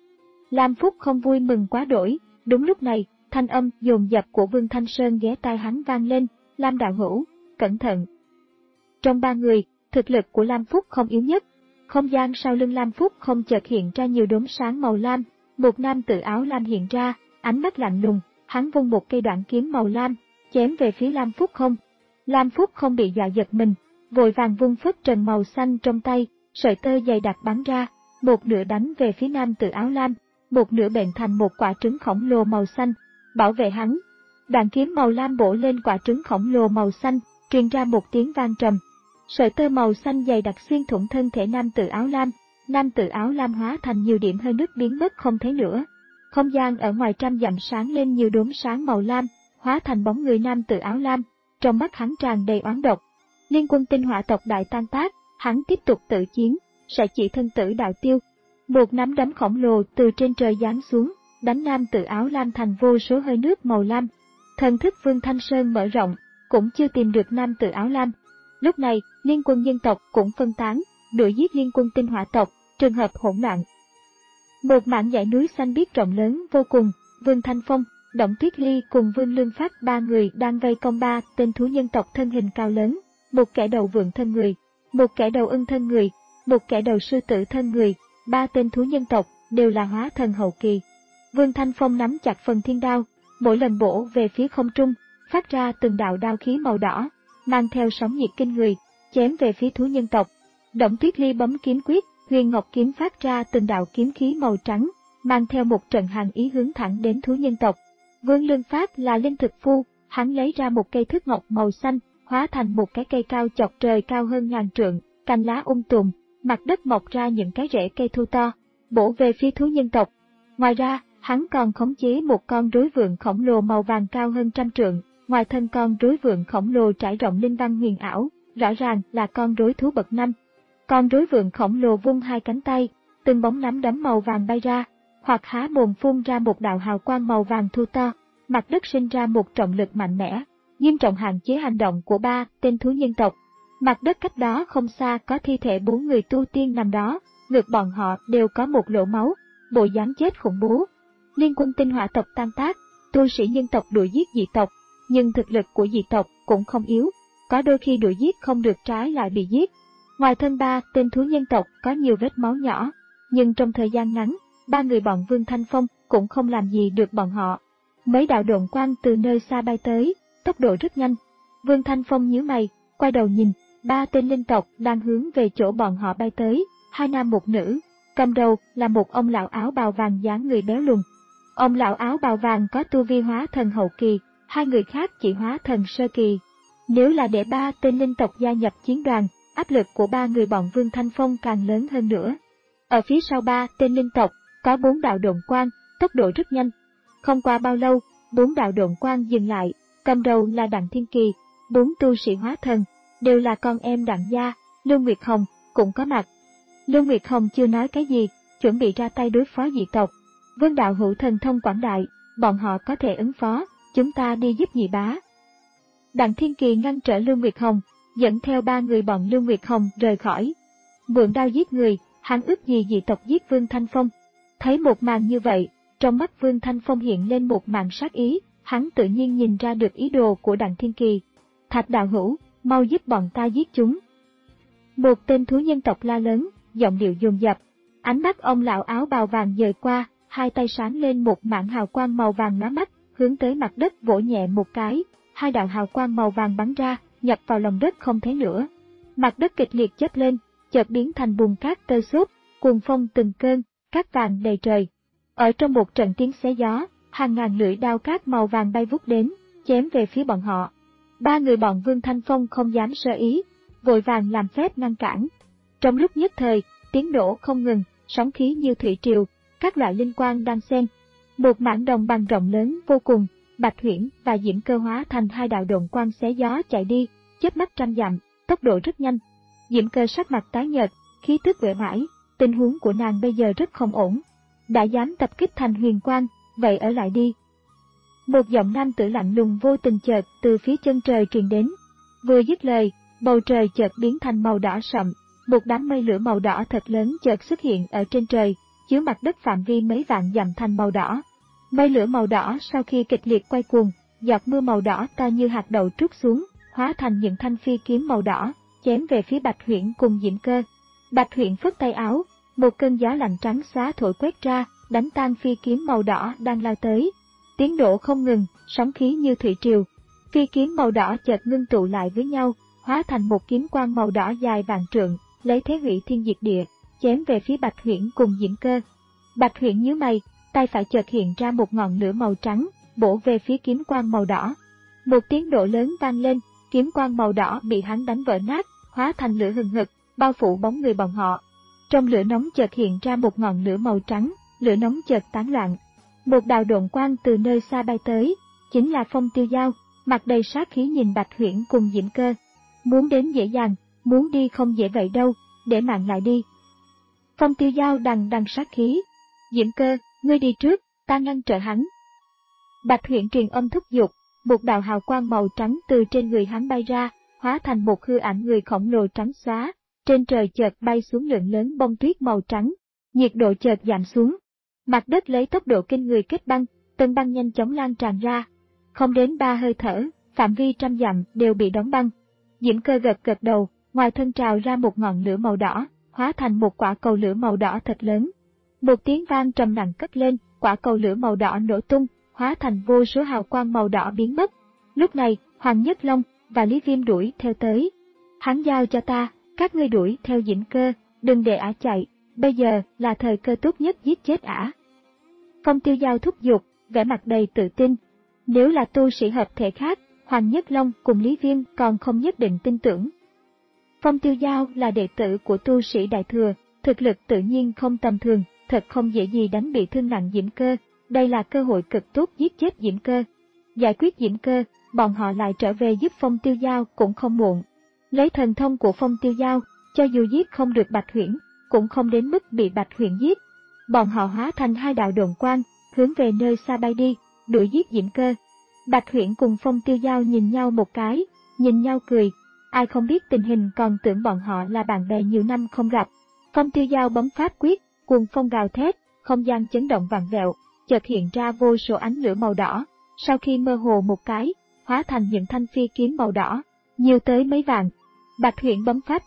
Lam Phúc không vui mừng quá đổi, đúng lúc này, thanh âm dồn dập của Vương Thanh Sơn ghé tai hắn vang lên, Lam đạo hữu, cẩn thận. Trong ba người, thực lực của Lam Phúc không yếu nhất. Không gian sau lưng Lam Phúc không chợt hiện ra nhiều đốm sáng màu lam, một nam tử áo lam hiện ra, ánh mắt lạnh lùng, hắn vung một cây đoạn kiếm màu lam, chém về phía Lam Phúc không. Lam Phúc không bị dọa giật mình, vội vàng vung phất trần màu xanh trong tay, sợi tơ dày đặc bắn ra, một nửa đánh về phía nam tử áo lam, một nửa bệnh thành một quả trứng khổng lồ màu xanh, bảo vệ hắn. Đoạn kiếm màu lam bổ lên quả trứng khổng lồ màu xanh, truyền ra một tiếng vang trầm. Sợi tơ màu xanh dày đặc xuyên thủng thân thể nam tử áo lam, nam tử áo lam hóa thành nhiều điểm hơi nước biến mất không thấy nữa. Không gian ở ngoài trăm dặm sáng lên nhiều đốm sáng màu lam, hóa thành bóng người nam tử áo lam, trong mắt hắn tràn đầy oán độc. Liên quân tinh hỏa tộc đại tan tác, hắn tiếp tục tự chiến, sẽ chỉ thân tử đạo tiêu. Một nắm đấm khổng lồ từ trên trời giáng xuống, đánh nam tử áo lam thành vô số hơi nước màu lam. Thần thức Vương Thanh Sơn mở rộng, cũng chưa tìm được nam tử áo lam. Lúc này, liên quân dân tộc cũng phân tán, đuổi giết liên quân tinh hỏa tộc, trường hợp hỗn loạn. Một mảng dãy núi xanh biếc rộng lớn vô cùng, Vương Thanh Phong, Động Tuyết Ly cùng Vương Lương Phát ba người đang vây công ba tên thú nhân tộc thân hình cao lớn, một kẻ đầu vượn thân người, một kẻ đầu ưng thân người, một kẻ đầu sư tử thân người, ba tên thú nhân tộc đều là hóa thần hậu kỳ. Vương Thanh Phong nắm chặt phần thiên đao, mỗi lần bổ về phía không trung, phát ra từng đạo đao khí màu đỏ, mang theo sóng nhiệt kinh người, chém về phía thú nhân tộc. Động Tuyết Ly bấm kiếm quyết, huyền ngọc kiếm phát ra từng đạo kiếm khí màu trắng, mang theo một trận hàn ý hướng thẳng đến thú nhân tộc. Vương Lương Phát là linh thực phu, hắn lấy ra một cây thước ngọc màu xanh, hóa thành một cái cây cao chọc trời cao hơn ngàn trượng, cành lá um tùm, mặt đất mọc ra những cái rễ cây thu to, bổ về phía thú nhân tộc. Ngoài ra, hắn còn khống chế một con rối vượn khổng lồ màu vàng cao hơn trăm trượng, ngoài thân con rối vượn khổng lồ trải rộng linh văn huyền ảo, rõ ràng là con rối thú bậc năm. Con rối vượn khổng lồ vung hai cánh tay, từng bóng nắm đấm màu vàng bay ra, hoặc há mồm phun ra một đạo hào quang màu vàng thu to, mặt đất sinh ra một trọng lực mạnh mẽ, nghiêm trọng hạn chế hành động của ba tên thú nhân tộc. Mặt đất cách đó không xa có thi thể bốn người tu tiên nằm đó, ngực bọn họ đều có một lỗ máu, bộ dáng chết khủng bố. Liên quân tinh hỏa tộc tan tác, tu sĩ nhân tộc đuổi giết dị tộc, nhưng thực lực của dị tộc cũng không yếu, có đôi khi đuổi giết không được trái lại bị giết. Ngoài thân ba tên thú nhân tộc có nhiều vết máu nhỏ, nhưng trong thời gian ngắn, ba người bọn Vương Thanh Phong cũng không làm gì được bọn họ. Mấy đạo độn quang từ nơi xa bay tới, tốc độ rất nhanh. Vương Thanh Phong nhíu mày, quay đầu nhìn, ba tên linh tộc đang hướng về chỗ bọn họ bay tới, hai nam một nữ. Cầm đầu là một ông lão áo bào vàng dáng người béo lùn. Ông lão áo bào vàng có tu vi hóa thần hậu kỳ, hai người khác chỉ hóa thần sơ kỳ. Nếu là để ba tên linh tộc gia nhập chiến đoàn, áp lực của ba người bọn Vương Thanh Phong càng lớn hơn nữa. Ở phía sau ba tên linh tộc, có bốn đạo độn quang, tốc độ rất nhanh. Không qua bao lâu, bốn đạo độn quang dừng lại, cầm đầu là Đặng Thiên Kỳ, bốn tu sĩ hóa thần, đều là con em Đặng gia, Lưu Nguyệt Hồng cũng có mặt. Lưu Nguyệt Hồng chưa nói cái gì, chuẩn bị ra tay đối phó dị tộc. Vương đạo hữu thần thông quảng đại, bọn họ có thể ứng phó, chúng ta đi giúp nhị bá. Đặng Thiên Kỳ ngăn trở Lưu Nguyệt Hồng, dẫn theo ba người bọn Lưu Nguyệt Hồng rời khỏi. Mượn đao giết người, hắn ước gì dị tộc giết Vương Thanh Phong. Thấy một màn như vậy, trong mắt Vương Thanh Phong hiện lên một màn sát ý, hắn tự nhiên nhìn ra được ý đồ của Đặng Thiên Kỳ. Thạch đạo hữu, mau giúp bọn ta giết chúng. Một tên thú nhân tộc la lớn, giọng điệu dồn dập. Ánh mắt ông lão áo bào vàng dời qua, hai tay sáng lên một mảng hào quang màu vàng lóa mắt, hướng tới mặt đất vỗ nhẹ một cái, hai đạo hào quang màu vàng bắn ra, nhập vào lòng đất không thấy nữa. Mặt đất kịch liệt chớp lên, chợt biến thành bùn cát tơi xốp, cuồng phong từng cơn, cát vàng đầy trời. Ở trong một trận tiếng xé gió, hàng ngàn lưỡi đao cát màu vàng bay vút đến, chém về phía bọn họ. Ba người bọn Vương Thanh Phong không dám sơ ý, vội vàng làm phép ngăn cản. Trong lúc nhất thời, tiếng nổ không ngừng, sóng khí như thủy triều, các loại linh quang đang xen. Một mảng đồng bằng rộng lớn vô cùng, Bạch Huyễn và Diễm Cơ hóa thành hai đạo độn quang xé gió chạy đi, chớp mắt trăm dặm, tốc độ rất nhanh. Diễm Cơ sắc mặt tái nhợt, khí tức uể oải, tình huống của nàng bây giờ rất không ổn. Đã dám tập kích Thành Huyền Quang, vậy ở lại đi. Một giọng nam tử lạnh lùng vô tình chợt từ phía chân trời truyền đến. Vừa dứt lời, bầu trời chợt biến thành màu đỏ sậm, một đám mây lửa màu đỏ thật lớn chợt xuất hiện ở trên trời, chiếu mặt đất phạm vi mấy vạn dặm thành màu đỏ. Mây lửa màu đỏ sau khi kịch liệt quay cuồng, giọt mưa màu đỏ to như hạt đậu trút xuống, hóa thành những thanh phi kiếm màu đỏ, chém về phía Bạch Huyễn cùng Diễm Cơ. Bạch Huyễn phất tay áo, một cơn gió lạnh trắng xóa thổi quét ra, đánh tan phi kiếm màu đỏ đang lao tới. Tiếng nổ không ngừng, sóng khí như thủy triều. Phi kiếm màu đỏ chợt ngưng tụ lại với nhau, hóa thành một kiếm quang màu đỏ dài vạn trượng, lấy thế hủy thiên diệt địa, chém về phía Bạch Huyễn cùng Diễm Cơ. Bạch Huyễn nhíu mày, tay phải chợt hiện ra một ngọn lửa màu trắng, bổ về phía kiếm quang màu đỏ. Một tiếng nổ lớn vang lên, kiếm quang màu đỏ bị hắn đánh vỡ nát, hóa thành lửa hừng hực, bao phủ bóng người bọn họ. Trong lửa nóng chợt hiện ra một ngọn lửa màu trắng, lửa nóng chợt tán loạn. Một đạo độn quang từ nơi xa bay tới, chính là Phong Tiêu Dao, mặt đầy sát khí nhìn Bạch Huyễn cùng Diễm Cơ. Muốn đến dễ dàng, muốn đi không dễ vậy đâu, để mạng lại đi. Phong Tiêu Dao đằng đằng sát khí. Diễm Cơ, ngươi đi trước, ta ngăn trở hắn. Bạch Huyễn truyền âm thúc giục, một đạo hào quang màu trắng từ trên người hắn bay ra, hóa thành một hư ảnh người khổng lồ trắng xóa. Trên trời chợt bay xuống lượng lớn bông tuyết màu trắng, nhiệt độ chợt giảm xuống. Mặt đất lấy tốc độ kinh người kết băng, tầng băng nhanh chóng lan tràn ra. Không đến ba hơi thở, phạm vi trăm dặm đều bị đóng băng. Diễm Cơ gật gật đầu, ngoài thân trào ra một ngọn lửa màu đỏ, hóa thành một quả cầu lửa màu đỏ thật lớn. Một tiếng vang trầm nặng cất lên, quả cầu lửa màu đỏ nổ tung, hóa thành vô số hào quang màu đỏ biến mất. Lúc này, Hoàng Nhất Long và Lý Viêm đuổi theo tới. Hắn giao cho ta, các ngươi đuổi theo Diễm Cơ, đừng để ả chạy, bây giờ là thời cơ tốt nhất giết chết ả. Phong Tiêu Dao thúc giục, vẻ mặt đầy tự tin. Nếu là tu sĩ hợp thể khác, Hoàng Nhất Long cùng Lý Viêm còn không nhất định tin tưởng. Phong Tiêu Dao là đệ tử của tu sĩ Đại Thừa, thực lực tự nhiên không tầm thường, thật không dễ gì đánh bị thương nặng Diễm Cơ, đây là cơ hội cực tốt giết chết Diễm Cơ. Giải quyết Diễm Cơ, bọn họ lại trở về giúp Phong Tiêu Dao cũng không muộn. Lấy thần thông của Phong Tiêu Dao, cho dù giết không được Bạch Huyễn, cũng không đến mức bị Bạch Huyễn giết. Bọn họ hóa thành hai đạo độn quang, hướng về nơi xa bay đi, đuổi giết Diễm Cơ. Bạch Huyễn cùng Phong Tiêu Dao nhìn nhau một cái, nhìn nhau cười, ai không biết tình hình còn tưởng bọn họ là bạn bè nhiều năm không gặp. Phong Tiêu Dao bấm pháp quyết, cuồng phong gào thét, không gian chấn động vặn vẹo, chợt hiện ra vô số ánh lửa màu đỏ, sau khi mơ hồ một cái, hóa thành những thanh phi kiếm màu đỏ, nhiều tới mấy vạn. Bạch Huyễn bấm pháp quyết,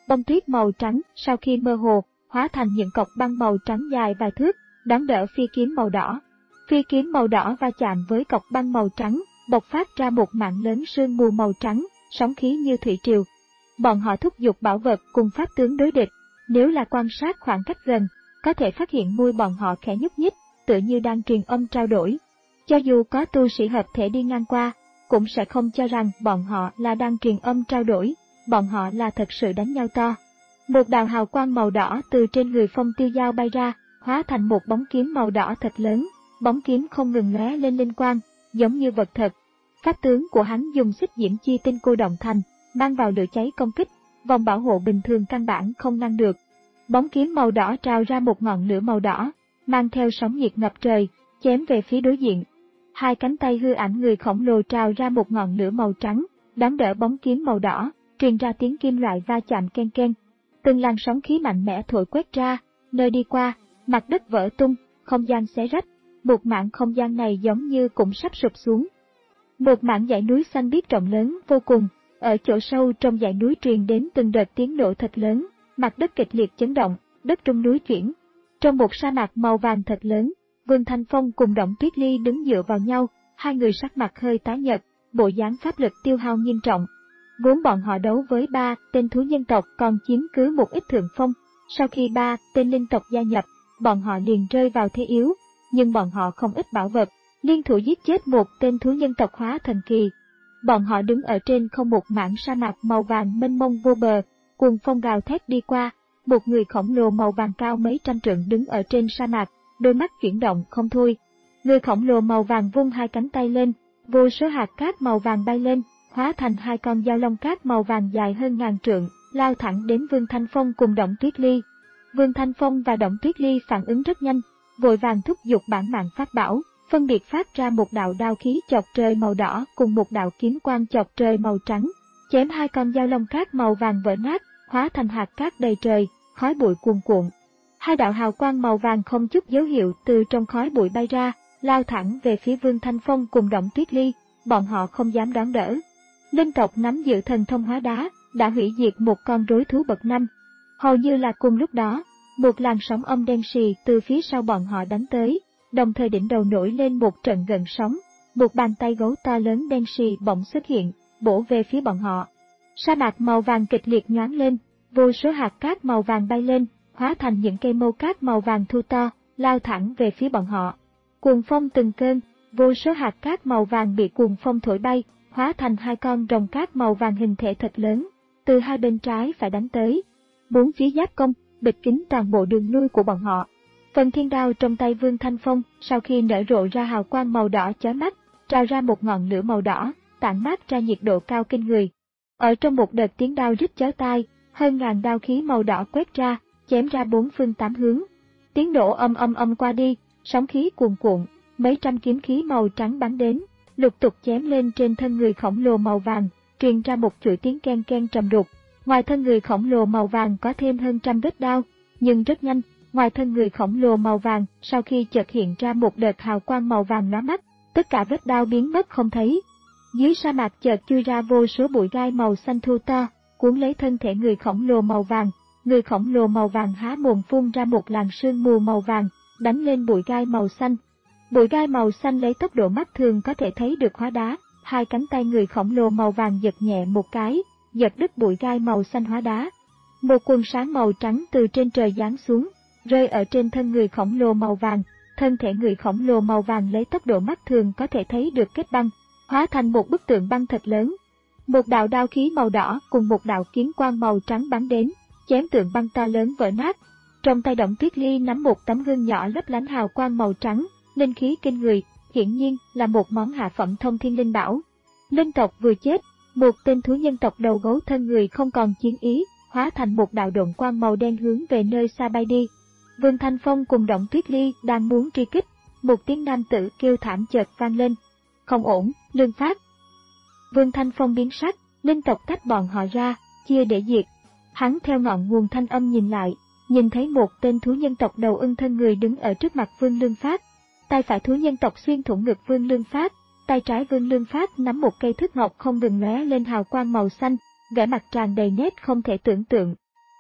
Bông tuyết màu trắng sau khi mơ hồ, hóa thành những cọc băng màu trắng dài vài thước, đón đỡ phi kiếm màu đỏ. Phi kiếm màu đỏ va chạm với cọc băng màu trắng, bộc phát ra một mảng lớn sương mù màu trắng, sóng khí như thủy triều. Bọn họ thúc giục bảo vật cùng pháp tướng đối địch. Nếu là quan sát khoảng cách gần, có thể phát hiện môi bọn họ khẽ nhúc nhích, tựa như đang truyền âm trao đổi. Cho dù có tu sĩ hợp thể đi ngang qua, cũng sẽ không cho rằng bọn họ là đang truyền âm trao đổi, bọn họ là thật sự đánh nhau to. Một đạo hào quang màu đỏ từ trên người Phong Tiêu Giao bay ra, hóa thành một bóng kiếm màu đỏ thật lớn, bóng kiếm không ngừng lóe lên linh quang, giống như vật thật. Pháp tướng của hắn dùng xích diễm chi tinh cô động thành, mang vào lửa cháy công kích, vòng bảo hộ bình thường căn bản không ngăn được. Bóng kiếm màu đỏ trào ra một ngọn lửa màu đỏ, mang theo sóng nhiệt ngập trời, chém về phía đối diện. Hai cánh tay hư ảnh người khổng lồ trào ra một ngọn lửa màu trắng, đón đỡ bóng kiếm màu đỏ, truyền ra tiếng kim loại va chạm ken ken. Từng làn sóng khí mạnh mẽ thổi quét ra, nơi đi qua, mặt đất vỡ tung, không gian xé rách, một mảng không gian này giống như cũng sắp sụp xuống. Một mảng dãy núi xanh biếc rộng lớn vô cùng, ở chỗ sâu trong dãy núi truyền đến từng đợt tiếng nổ thật lớn, mặt đất kịch liệt chấn động, đất trung núi chuyển. Trong một sa mạc màu vàng thật lớn, Vương Thanh Phong cùng Động Tuyết Ly đứng dựa vào nhau, hai người sắc mặt hơi tái nhợt, bộ dáng pháp lực tiêu hao nghiêm trọng. Vốn bọn họ đấu với ba tên thú nhân tộc còn chiếm cứ một ít thượng phong, sau khi ba tên linh tộc gia nhập, bọn họ liền rơi vào thế yếu, nhưng bọn họ không ít bảo vật, liên thủ giết chết một tên thú nhân tộc hóa thần kỳ. Bọn họ đứng ở trên không một mảng sa mạc màu vàng mênh mông vô bờ, cuồng phong gào thét đi qua, một người khổng lồ màu vàng cao mấy trăm trượng đứng ở trên sa mạc, đôi mắt chuyển động không thôi. Người khổng lồ màu vàng vung hai cánh tay lên, vô số hạt cát màu vàng bay lên, hóa thành hai con dao long cát màu vàng dài hơn ngàn trượng, lao thẳng đến Vương Thanh Phong cùng Động Tuyết Ly. Vương Thanh Phong và Động Tuyết Ly phản ứng rất nhanh, vội vàng thúc giục bản mạng pháp bảo, phân biệt phát ra một đạo đao khí chọc trời màu đỏ cùng một đạo kiếm quang chọc trời màu trắng, chém hai con dao long cát màu vàng vỡ nát, hóa thành hạt cát đầy trời, khói bụi cuồn cuộn. Hai đạo hào quang màu vàng không chút dấu hiệu từ trong khói bụi bay ra, lao thẳng về phía Vương Thanh Phong cùng Động Tuyết Ly, bọn họ không dám đón đỡ. Linh tộc nắm giữ thần thông hóa đá, đã hủy diệt một con rối thú bậc năm. Hầu như là cùng lúc đó, một làn sóng âm đen xì từ phía sau bọn họ đánh tới, đồng thời đỉnh đầu nổi lên một trận gợn sóng, một bàn tay gấu to lớn đen xì bỗng xuất hiện, bổ về phía bọn họ. Sa mạc màu vàng kịch liệt nhoáng lên, vô số hạt cát màu vàng bay lên, hóa thành những cây mâu cát màu vàng thu to, lao thẳng về phía bọn họ. Cuồng phong từng cơn, vô số hạt cát màu vàng bị cuồng phong thổi bay, hóa thành hai con rồng cát màu vàng hình thể thật lớn, từ hai bên trái phải đánh tới. Bốn phía giáp công, bịt kín toàn bộ đường lui của bọn họ. Phần thiên đao trong tay Vương Thanh Phong, sau khi nở rộ ra hào quang màu đỏ chói mắt, trào ra một ngọn lửa màu đỏ, tản mát ra nhiệt độ cao kinh người. Ở trong một đợt tiếng đao rít chói tai, hơn ngàn đao khí màu đỏ quét ra, chém ra bốn phương tám hướng. Tiếng nổ âm âm âm qua đi, sóng khí cuồn cuộn, mấy trăm kiếm khí màu trắng bắn đến, lục tục chém lên trên thân người khổng lồ màu vàng, truyền ra một chuỗi tiếng ken ken trầm đục. Ngoài thân người khổng lồ màu vàng có thêm hơn trăm vết đao, nhưng rất nhanh, ngoài thân người khổng lồ màu vàng, sau khi chợt hiện ra một đợt hào quang màu vàng lóa mắt, tất cả vết đao biến mất không thấy. Dưới sa mạc chợt chui ra vô số bụi gai màu xanh thu to, cuốn lấy thân thể người khổng lồ màu vàng. Người khổng lồ màu vàng há mồm phun ra một làn sương mù màu vàng, đánh lên bụi gai màu xanh. Bụi gai màu xanh lấy tốc độ mắt thường có thể thấy được hóa đá, hai cánh tay người khổng lồ màu vàng giật nhẹ một cái, giật đứt bụi gai màu xanh hóa đá. Một quần sáng màu trắng từ trên trời giáng xuống, rơi ở trên thân người khổng lồ màu vàng, thân thể người khổng lồ màu vàng lấy tốc độ mắt thường có thể thấy được kết băng, hóa thành một bức tượng băng thật lớn. Một đạo đao khí màu đỏ cùng một đạo kiếm quang màu trắng bắn đến, chém tượng băng to lớn vỡ nát. Trong tay Động Tuyết Ly nắm một tấm gương nhỏ lấp lánh hào quang màu trắng, linh khí kinh người, hiển nhiên là một món hạ phẩm thông thiên linh bảo. Linh tộc vừa chết, một tên thú nhân tộc đầu gấu thân người không còn chiến ý, hóa thành một đạo độn quang màu đen hướng về nơi xa bay đi. Vương Thanh Phong cùng Động Tuyết Ly đang muốn truy kích, một tiếng nam tử kêu thảm chợt vang lên. Không ổn, Lương Phát. Vương Thanh Phong biến sắc, linh tộc tách bọn họ ra, chia để diệt. Hắn theo ngọn nguồn thanh âm nhìn lại, nhìn thấy một tên thú nhân tộc đầu ưng thân người đứng ở trước mặt Vương Lương Phát. Tay phải thú nhân tộc xuyên thủng ngực Vương Lương Phát, tay trái Vương Lương Phát nắm một cây thước ngọc không ngừng lóe lên hào quang màu xanh, vẻ mặt tràn đầy nét không thể tưởng tượng.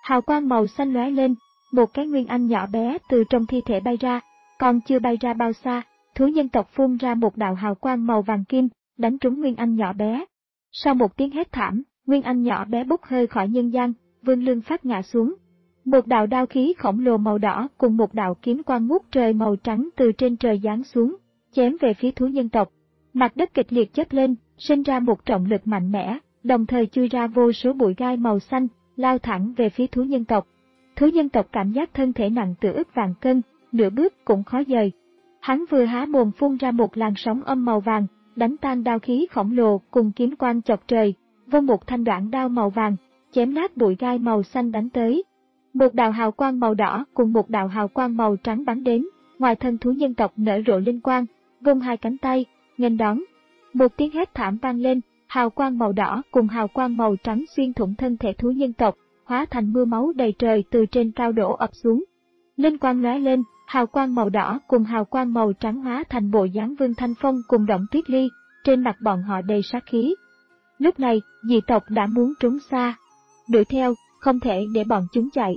Hào quang màu xanh lóe lên, một cái nguyên anh nhỏ bé từ trong thi thể bay ra, còn chưa bay ra bao xa, thú nhân tộc phun ra một đạo hào quang màu vàng kim, đánh trúng nguyên anh nhỏ bé. Sau một tiếng hét thảm, nguyên anh nhỏ bé bốc hơi khỏi nhân gian, Vương Lương Phát ngã xuống. Một đạo đao khí khổng lồ màu đỏ cùng một đạo kiếm quang ngút trời màu trắng từ trên trời giáng xuống, chém về phía thú nhân tộc. Mặt đất kịch liệt chớp lên, sinh ra một trọng lực mạnh mẽ, đồng thời chui ra vô số bụi gai màu xanh, lao thẳng về phía thú nhân tộc. Thú nhân tộc cảm giác thân thể nặng tựa ức vạn cân, nửa bước cũng khó dời. Hắn vừa há mồm phun ra một làn sóng âm màu vàng, đánh tan đao khí khổng lồ cùng kiếm quang chọc trời, vung một thanh đoạn đao màu vàng, chém nát bụi gai màu xanh đánh tới. Một đạo hào quang màu đỏ cùng một đạo hào quang màu trắng bắn đến, ngoài thân thú nhân tộc nở rộ linh quang, vung hai cánh tay, nghênh đón. Một tiếng hét thảm vang lên, hào quang màu đỏ cùng hào quang màu trắng xuyên thủng thân thể thú nhân tộc, hóa thành mưa máu đầy trời từ trên cao đổ ập xuống. Linh quang lóe lên, hào quang màu đỏ cùng hào quang màu trắng hóa thành bộ dáng Vương Thanh Phong cùng Động Tuyết Ly, trên mặt bọn họ đầy sát khí. Lúc này, dị tộc đã muốn trốn xa, đuổi theo, không thể để bọn chúng chạy.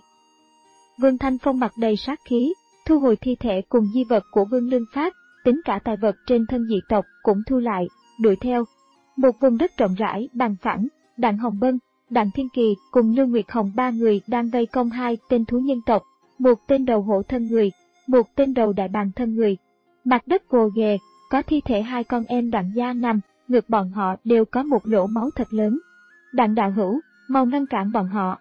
Vương Thanh Phong mặt đầy sát khí, thu hồi thi thể cùng di vật của Vương Lương Phát, tính cả tài vật trên thân dị tộc cũng thu lại, đuổi theo. Một vùng đất rộng rãi bằng phẳng, Đặng Hồng Bân, Đặng Thiên Kỳ cùng Lưu Nguyệt Hồng ba người đang vây công hai tên thú nhân tộc, một tên đầu hổ thân người, một tên đầu đại bàng thân người. Mặt đất gồ ghề, có thi thể hai con em Đặng gia nằm, ngực bọn họ đều có một lỗ máu thật lớn. Đặng đạo hữu, mau ngăn cản bọn họ.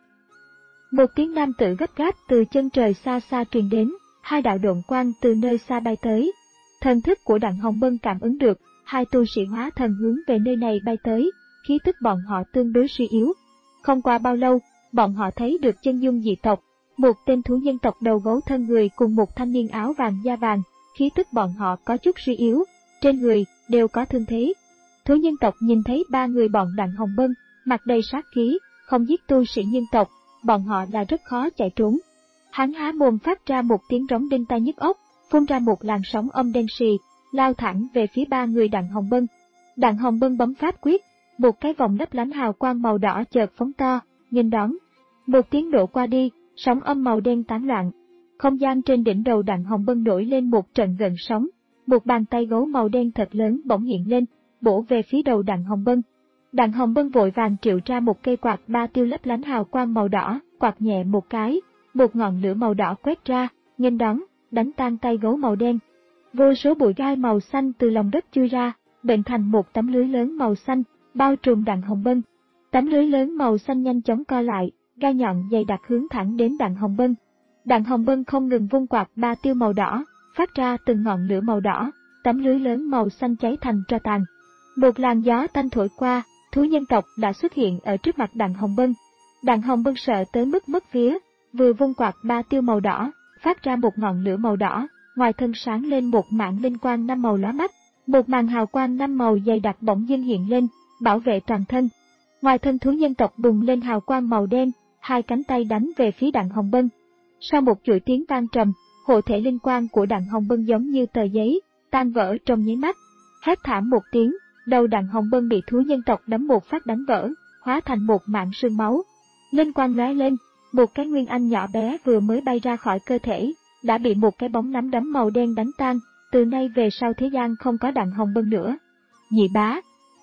Một tiếng nam tử gấp gáp từ chân trời xa xa truyền đến, hai đạo độn quang từ nơi xa bay tới. Thần thức của Đặng Hồng Bân cảm ứng được, hai tu sĩ hóa thần hướng về nơi này bay tới, khí tức bọn họ tương đối suy yếu. Không qua bao lâu, bọn họ thấy được chân dung dị tộc, một tên thú nhân tộc đầu gấu thân người cùng một thanh niên áo vàng da vàng, khí tức bọn họ có chút suy yếu, trên người đều có thương thế. Thú nhân tộc nhìn thấy ba người bọn Đặng Hồng Bân, mặt đầy sát khí, không giết tu sĩ nhân tộc, bọn họ đã rất khó chạy trốn. Hắn há mồm phát ra một tiếng rống đinh tai nhức óc, phun ra một làn sóng âm đen xì, lao thẳng về phía ba người Đặng Hồng Bân. Đặng Hồng Bân bấm pháp quyết, một cái vòng lấp lánh hào quang màu đỏ chợt phóng to, nghênh đón. Một tiếng nổ qua đi, sóng âm màu đen tán loạn. Không gian trên đỉnh đầu Đặng Hồng Bân nổi lên một trận gợn sóng, một bàn tay gấu màu đen thật lớn bỗng hiện lên, bổ về phía đầu Đặng Hồng Bân. Đặng Hồng Bân vội vàng triệu ra một cây quạt ba tiêu lấp lánh hào quang màu đỏ, quạt nhẹ một cái, một ngọn lửa màu đỏ quét ra, nghênh đón, đánh tan tay gấu màu đen. Vô số bụi gai màu xanh từ lòng đất chui ra, bệnh thành một tấm lưới lớn màu xanh, bao trùm Đặng Hồng Bân. Tấm lưới lớn màu xanh nhanh chóng co lại, gai nhọn dày đặc hướng thẳng đến Đặng Hồng Bân. Đặng Hồng Bân không ngừng vung quạt ba tiêu màu đỏ, phát ra từng ngọn lửa màu đỏ, tấm lưới lớn màu xanh cháy thành tro tàn. Một làn gió tanh thổi qua, thú nhân tộc đã xuất hiện ở trước mặt Đặng Hồng Bân. Đặng Hồng Bân sợ tới mức mất vía, vừa vung quạt ba tiêu màu đỏ, phát ra một ngọn lửa màu đỏ, ngoài thân sáng lên một mảng linh quang năm màu lóa mắt, một màn hào quang năm màu dày đặc bỗng dưng hiện lên, bảo vệ toàn thân. Ngoài thân thú nhân tộc bùng lên hào quang màu đen, hai cánh tay đánh về phía Đặng Hồng Bân. Sau một chuỗi tiếng vang trầm, hộ thể linh quang của Đặng Hồng Bân giống như tờ giấy, tan vỡ trong nháy mắt. Hét thảm một tiếng, đầu Đặng Hồng Bân bị thú nhân tộc đấm một phát đánh vỡ, hóa thành một mảng sương máu. Linh quang lóe lên, một cái nguyên anh nhỏ bé vừa mới bay ra khỏi cơ thể, đã bị một cái bóng nắm đấm màu đen đánh tan, từ nay về sau thế gian không có Đặng Hồng Bân nữa. Nhị bá.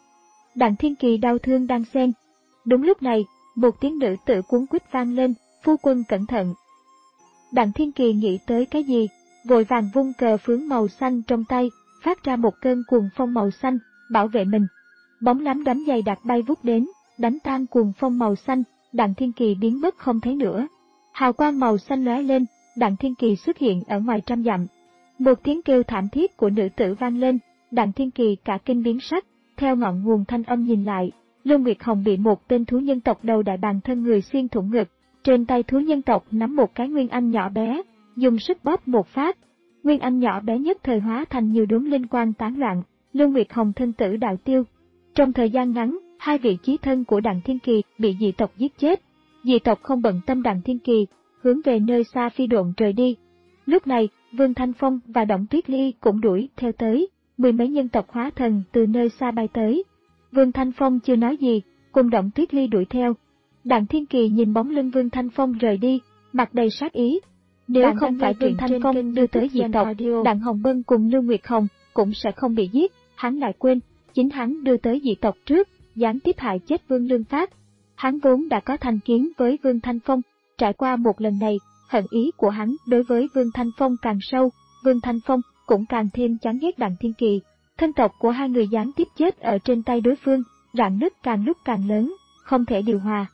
Đặng Thiên Kỳ đau thương đan xen. Đúng lúc này, một tiếng nữ tử cuống quýt vang lên, phu quân cẩn thận. Đặng Thiên Kỳ nghĩ tới cái gì, vội vàng vung cờ phướng màu xanh trong tay, phát ra một cơn cuồng phong màu xanh, bảo vệ mình. Bóng nắm đấm dày đặc bay vút đến, đánh tan cuồng phong màu xanh, Đặng Thiên Kỳ biến mất không thấy nữa. Hào quang màu xanh lóe lên, Đặng Thiên Kỳ xuất hiện ở ngoài trăm dặm. Một tiếng kêu thảm thiết của nữ tử vang lên, Đặng Thiên Kỳ cả kinh biến sắc, theo ngọn nguồn thanh âm nhìn lại, Lưu Nguyệt Hồng bị một tên thú nhân tộc đầu đại bàng thân người xuyên thủng ngực, trên tay thú nhân tộc nắm một cái nguyên anh nhỏ bé, dùng sức bóp một phát, nguyên anh nhỏ bé nhất thời hóa thành nhiều đốm linh quang tán loạn, Lưu Nguyệt Hồng thân tử đạo tiêu. Trong thời gian ngắn, hai vị chí thân của Đặng Thiên Kỳ bị dị tộc giết chết. Dị tộc không bận tâm Đặng Thiên Kỳ, hướng về nơi xa phi độn rời đi. Lúc này, Vương Thanh Phong và Động Tuyết Ly cũng đuổi theo tới, mười mấy nhân tộc hóa thần từ nơi xa bay tới. Vương Thanh Phong chưa nói gì, cùng Động Tuyết Ly đuổi theo. Đặng Thiên Kỳ nhìn bóng lưng Vương Thanh Phong rời đi, mặt đầy sát ý. Nếu Bạn không phải Vương Thanh Phong đưa tới diệt tộc, Đặng Hồng Bân cùng Lưu Nguyệt Hồng cũng sẽ không bị giết. Hắn lại quên, chính hắn đưa tới diệt tộc trước, gián tiếp hại chết Vương Lương Phát. Hắn vốn đã có thành kiến với Vương Thanh Phong, trải qua một lần này, hận ý của hắn đối với Vương Thanh Phong càng sâu, Vương Thanh Phong cũng càng thêm chán ghét Đặng Thiên Kỳ. Thân tộc của hai người gián tiếp chết ở trên tay đối phương, rạn nứt càng lúc càng lớn, không thể điều hòa.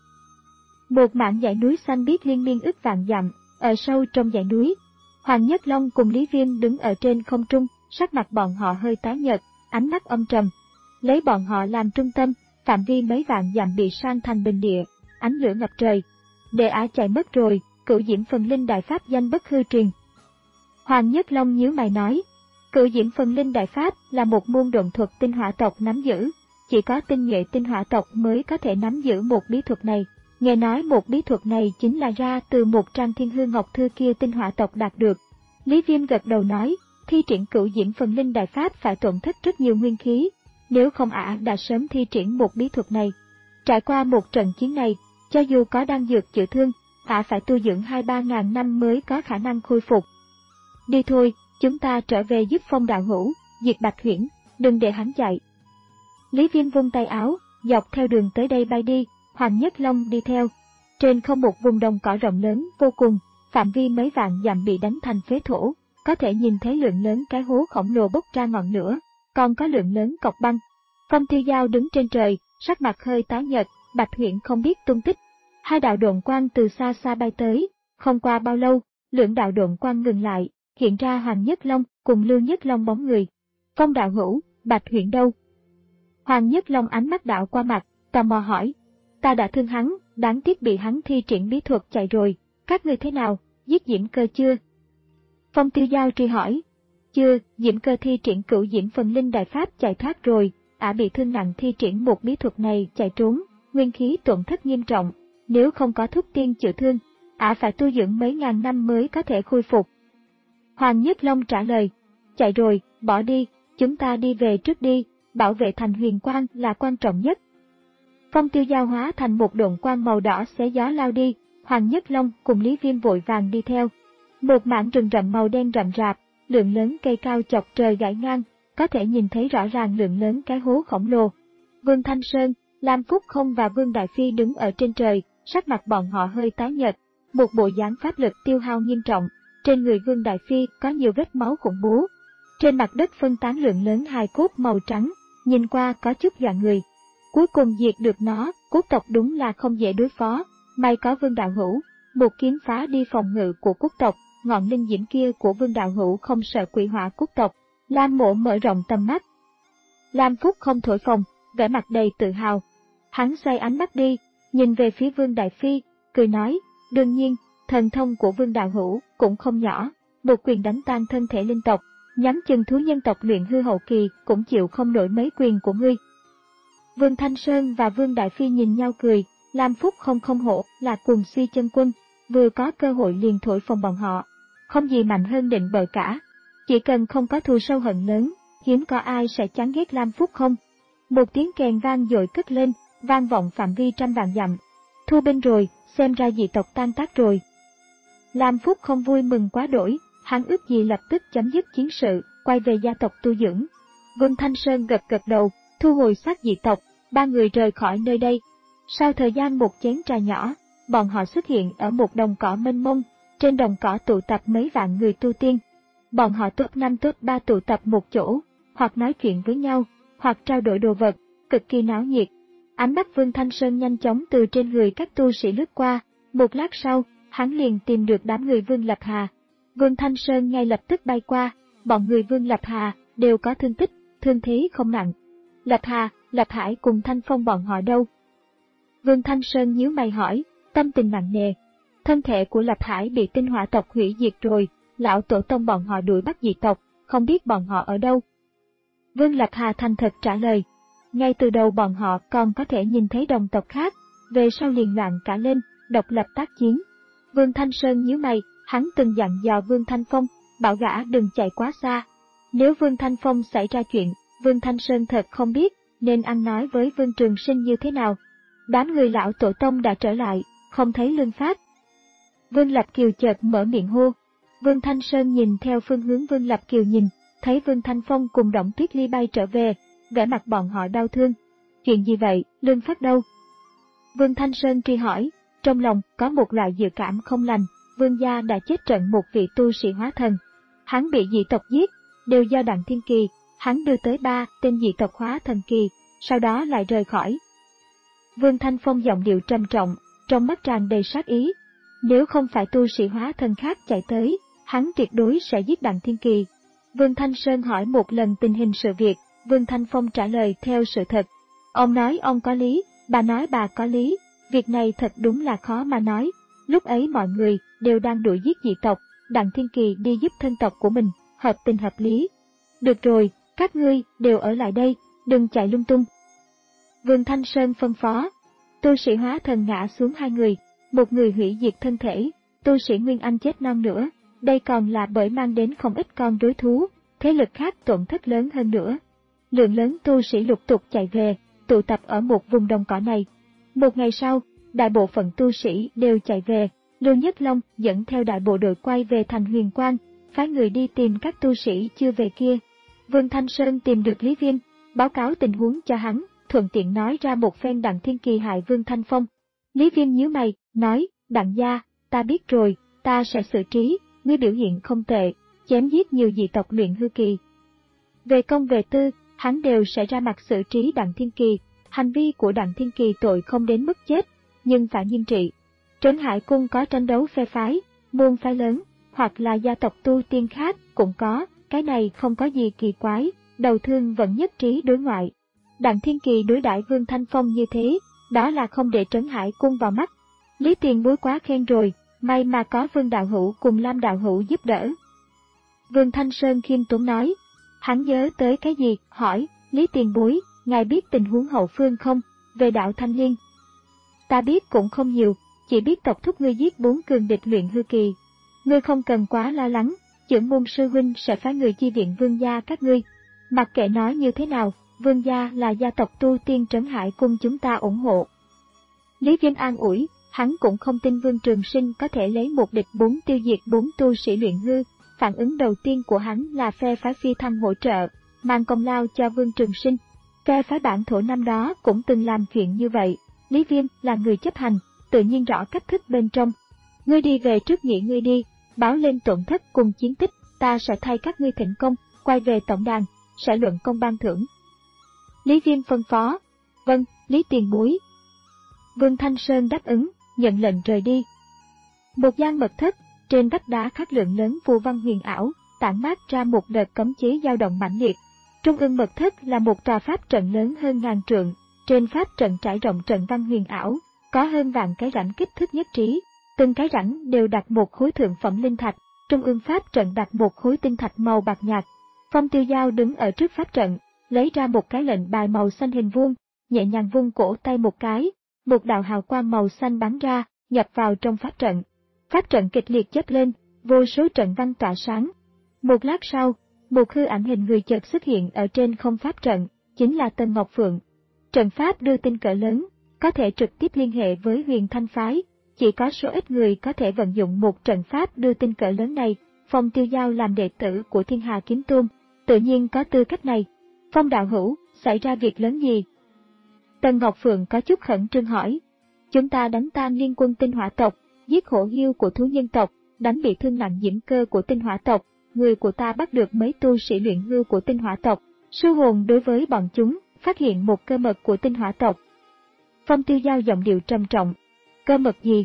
Một mảng dãy núi xanh biếc liên miên ức vạn dặm, ở sâu trong dãy núi, Hoàng Nhất Long cùng Lý Viêm đứng ở trên không trung, sắc mặt bọn họ hơi tái nhợt, ánh mắt âm trầm. Lấy bọn họ làm trung tâm, phạm vi mấy vạn dặm bị san thành bình địa, ánh lửa ngập trời. Đệ Á chạy mất rồi, Cửu Diễm Phần Linh Đại Pháp danh bất hư truyền. Hoàng Nhất Long nhíu mày nói, Cửu Diễm Phần Linh Đại Pháp là một môn độn thuật tinh hỏa tộc nắm giữ, chỉ có tinh nhuệ tinh hỏa tộc mới có thể nắm giữ một bí thuật này. Nghe nói một bí thuật này chính là ra từ một trang Thiên Hư Ngọc Thư kia tinh hỏa tộc đạt được. Lý Viêm gật đầu nói, thi triển Cửu Diễm Phần Linh Đại Pháp phải tổn thất rất nhiều nguyên khí, nếu không ả đã sớm thi triển một bí thuật này. Trải qua một trận chiến này, cho dù có đan dược chữa thương, ả phải tu dưỡng hai ba ngàn năm mới có khả năng khôi phục. Đi thôi, chúng ta trở về giúp Phong đạo hữu, diệt Bạch Huyễn, đừng để hắn chạy. Lý Viêm vung tay áo, dọc theo đường tới đây bay đi, Hoàng Nhất Long đi theo. Trên không một vùng đồng cỏ rộng lớn vô cùng, phạm vi mấy vạn dặm bị đánh thành phế thổ, có thể nhìn thấy lượng lớn cái hố khổng lồ bốc ra ngọn lửa, còn có lượng lớn cọc băng. Phong Tiêu Giao đứng trên trời, sắc mặt hơi tái nhợt, Bạch Huyễn không biết tung tích. Hai đạo độn quang từ xa xa bay tới, không qua bao lâu, lưỡng đạo độn quang ngừng lại, hiện ra Hoàng Nhất Long cùng Lưu Nhất Long bóng người. Phong đạo hữu, Bạch Huyễn đâu? Hoàng Nhất Long ánh mắt đạo qua mặt, tò mò hỏi. Ta đã thương hắn, đáng tiếc bị hắn thi triển bí thuật chạy rồi, các người thế nào, giết Diễm Cơ chưa? Phong Tiêu Giao truy hỏi. Chưa, Diễm Cơ thi triển Cửu Diễm Phần Linh Đại Pháp chạy thoát rồi, ả bị thương nặng thi triển một bí thuật này chạy trốn, nguyên khí tổn thất nghiêm trọng, nếu không có thuốc tiên chữa thương, ả phải tu dưỡng mấy ngàn năm mới có thể khôi phục. Hoàng Nhất Long trả lời, chạy rồi, bỏ đi, chúng ta đi về trước đi, bảo vệ thành Huyền Quang là quan trọng nhất. Phong Tiêu Giao hóa thành một độn quang màu đỏ xé gió lao đi, Hoàng Nhất Long cùng Lý Viêm vội vàng đi theo. Một mảng rừng rậm màu đen rậm rạp, lượng lớn cây cao chọc trời gãy ngang, có thể nhìn thấy rõ ràng lượng lớn cái hố khổng lồ. Vương Thanh Sơn, Lam Phúc Không và Vương Đại Phi đứng ở trên trời, sắc mặt bọn họ hơi tái nhợt, một bộ dáng pháp lực tiêu hao nghiêm trọng. Trên người Vương Đại Phi có nhiều vết máu khủng bố. Trên mặt đất phân tán lượng lớn hài cốt màu trắng, nhìn qua có chút dọa người. Cuối cùng diệt được nó, cốt tộc đúng là không dễ đối phó, may có Vương đạo hữu, một kiếm phá đi phòng ngự của cốt tộc, ngọn linh diễm kia của Vương đạo hữu không sợ quỷ hỏa cốt tộc. Lam Mộ mở rộng tầm mắt. Lam Phúc Không thổi phồng, vẻ mặt đầy tự hào. Hắn xoay ánh mắt đi, nhìn về phía Vương Đại Phi, cười nói, đương nhiên, thần thông của Vương đạo hữu cũng không nhỏ, một quyền đánh tan thân thể linh tộc, nhắm chừng thú nhân tộc luyện hư hậu kỳ cũng chịu không nổi mấy quyền của ngươi. Vương Thanh Sơn và Vương Đại Phi nhìn nhau cười, Lam Phúc Không không hổ là cuồng si chân quân, vừa có cơ hội liền thổi phồng bọn họ, không gì mạnh hơn định bợ cả. Chỉ cần không có thù sâu hận lớn, hiếm có ai sẽ chán ghét Lam Phúc Không. Một tiếng kèn vang dội cất lên, vang vọng phạm vi trăm vạn dặm. Thu binh rồi, xem ra dị tộc tan tác rồi. Lam Phúc Không vui mừng quá đỗi, hắn ước gì lập tức chấm dứt chiến sự, quay về gia tộc tu dưỡng. Vương Thanh Sơn gật gật đầu, thu hồi xác dị tộc, ba người rời khỏi nơi đây. Sau thời gian một chén trà nhỏ, bọn họ xuất hiện ở một đồng cỏ mênh mông, trên đồng cỏ tụ tập mấy vạn người tu tiên. Bọn họ top năm top ba tụ tập một chỗ, hoặc nói chuyện với nhau, hoặc trao đổi đồ vật, cực kỳ náo nhiệt. Ánh mắt Vương Thanh Sơn nhanh chóng từ trên người các tu sĩ lướt qua, một lát sau, hắn liền tìm được đám người Vương Lập Hà. Vương Thanh Sơn ngay lập tức bay qua, bọn người Vương Lập Hà đều có thương tích, thương thế không nặng. Lập Hà, Lập Hải cùng Thanh Phong bọn họ đâu? Vương Thanh Sơn nhíu mày hỏi, tâm tình nặng nề. Thân thể của Lập Hải bị tinh hỏa tộc hủy diệt rồi, lão tổ tông bọn họ đuổi bắt dị tộc, không biết bọn họ ở đâu. Vương Lập Hà thành thật trả lời, ngay từ đầu bọn họ còn có thể nhìn thấy đồng tộc khác, về sau liền loạn cả lên, độc lập tác chiến. Vương Thanh Sơn nhíu mày, hắn từng dặn dò Vương Thanh Phong, bảo gã đừng chạy quá xa. Nếu Vương Thanh Phong xảy ra chuyện, Vương Thanh Sơn thật không biết nên ăn nói với Vương Trường Sinh như thế nào. Đám người lão tổ tông đã trở lại, không thấy Lương Phát. Vương Lập Kiều chợt mở miệng hô. Vương Thanh Sơn nhìn theo phương hướng Vương Lập Kiều nhìn, thấy Vương Thanh Phong cùng Đổng Tuyết Ly bay trở về, vẻ mặt bọn họ đau thương. Chuyện gì vậy, Lương Phát đâu? Vương Thanh Sơn truy hỏi, trong lòng có một loại dự cảm không lành, Vương gia đã chết trận một vị tu sĩ hóa thần. Hắn bị dị tộc giết, đều do Đặng Thiên Kỳ, hắn đưa tới ba tên dị tộc hóa thần kỳ, sau đó lại rời khỏi. Vương Thanh Phong giọng điệu trầm trọng, trong mắt tràn đầy sát ý. Nếu không phải tu sĩ hóa thần khác chạy tới, hắn tuyệt đối sẽ giết Đặng Thiên Kỳ. Vương Thanh Sơn hỏi một lần tình hình sự việc, Vương Thanh Phong trả lời theo sự thật. Ông nói ông có lý, bà nói bà có lý, việc này thật đúng là khó mà nói. Lúc ấy mọi người đều đang đuổi giết dị tộc, Đặng Thiên Kỳ đi giúp thân tộc của mình, hợp tình hợp lý. Được rồi, các ngươi đều ở lại đây, đừng chạy lung tung. Vương Thanh Sơn phân phó. Tu sĩ hóa thần ngã xuống hai người, một người hủy diệt thân thể, tu sĩ Nguyên Anh chết non nữa, đây còn là bởi mang đến không ít con đối thú, thế lực khác tổn thất lớn hơn nữa. Lượng lớn tu sĩ lục tục chạy về, tụ tập ở một vùng đồng cỏ này. Một ngày sau, đại bộ phận tu sĩ đều chạy về, Lưu Nhất Long dẫn theo đại bộ đội quay về thành Huyền Quang, phái người đi tìm các tu sĩ chưa về kia. Vương Thanh Sơn tìm được Lý Viêm, báo cáo tình huống cho hắn, thuận tiện nói ra một phen Đặng Thiên Kỳ hại Vương Thanh Phong. Lý Viêm nhíu mày, nói, Đặng gia, ta biết rồi, ta sẽ xử trí, ngươi biểu hiện không tệ, chém giết nhiều dị tộc luyện hư kỳ. Về công về tư, hắn đều sẽ ra mặt xử trí Đặng Thiên Kỳ, hành vi của Đặng Thiên Kỳ tội không đến mức chết, nhưng phải nghiêm trị. Trấn Hải Cung có tranh đấu phe phái, môn phái lớn, hoặc là gia tộc tu tiên khác cũng có, cái này không có gì kỳ quái, đầu thương vẫn nhất trí đối ngoại. Đặng Thiên Kỳ đối đãi Vương Thanh Phong như thế, đó là không để Trấn Hải Cung vào mắt. Lý Tiền Bối quá khen rồi, may mà có Vương Đạo Hữu cùng Lam Đạo Hữu giúp đỡ. Vương Thanh Sơn khiêm tốn nói, hắn nhớ tới cái gì, hỏi, Lý Tiền Bối, ngài biết tình huống hậu phương không, về đạo Thanh Liên? Ta biết cũng không nhiều, chỉ biết tộc thúc ngươi giết bốn cường địch luyện hư kỳ. Ngươi không cần quá lo lắng, trưởng môn sư huynh sẽ phái người chi viện Vương gia các ngươi. Mặc kệ nói như thế nào, Vương gia là gia tộc tu tiên Trấn Hải Cung chúng ta ủng hộ. Lý Viêm an ủi, hắn cũng không tin Vương Trường Sinh có thể lấy một địch bốn tiêu diệt bốn tu sĩ luyện hư. Phản ứng đầu tiên của hắn là phe phái Phi Thăng hỗ trợ, mang công lao cho Vương Trường Sinh. Phe phái Bản Thổ năm đó cũng từng làm chuyện như vậy. Lý Viêm là người chấp hành, tự nhiên rõ cách thức bên trong. Ngươi đi về trước nghỉ ngươi đi, báo lên tổn thất cùng chiến tích, ta sẽ thay các ngươi thỉnh công, quay về tổng đàn, sẽ luận công ban thưởng. Lý Viêm phân phó. Vâng, Lý Tiền Bối. Vương Thanh Sơn đáp ứng, nhận lệnh rời đi. Một gian mật thất, trên vách đá khắc lượng lớn phù văn huyền ảo, tản mát ra một đợt cấm chế dao động mãnh liệt. Trung ương mật thất là một tòa pháp trận lớn hơn ngàn trượng, trên pháp trận trải rộng trận văn huyền ảo, có hơn vạn cái rãnh kích thước nhất trí, từng cái rãnh đều đặt một khối thượng phẩm linh thạch, trung ương pháp trận đặt một khối tinh thạch màu bạc nhạt. Phong Tiêu Giao đứng ở trước pháp trận, lấy ra một cái lệnh bài màu xanh hình vuông, nhẹ nhàng vung cổ tay một cái, một đạo hào quang màu xanh bắn ra, nhập vào trong pháp trận. Pháp trận kịch liệt chớp lên, vô số trận văn tỏa sáng. Một lát sau, một hư ảnh hình người chợt xuất hiện ở trên không pháp trận, chính là Tân Ngọc Phượng. Trận pháp đưa tin cỡ lớn, có thể trực tiếp liên hệ với Huyền Thanh phái, chỉ có số ít người có thể vận dụng một trận pháp đưa tin cỡ lớn này. Phong Tiêu Giao làm đệ tử của Thiên Hà Kiếm Tôn, tự nhiên có tư cách này. Phong đạo hữu, xảy ra việc lớn gì? Tân Ngọc Phượng có chút khẩn trương hỏi. Chúng ta đánh tan liên quân tinh hỏa tộc, giết hổ hiêu của thú nhân tộc, đánh bị thương nặng diễm cơ của tinh hỏa tộc, người của ta bắt được mấy tu sĩ luyện hư của tinh hỏa tộc, sư hồn đối với bọn chúng, phát hiện một cơ mật của tinh hỏa tộc. Phong Tiêu Giao giọng điệu trầm trọng. Cơ mật gì?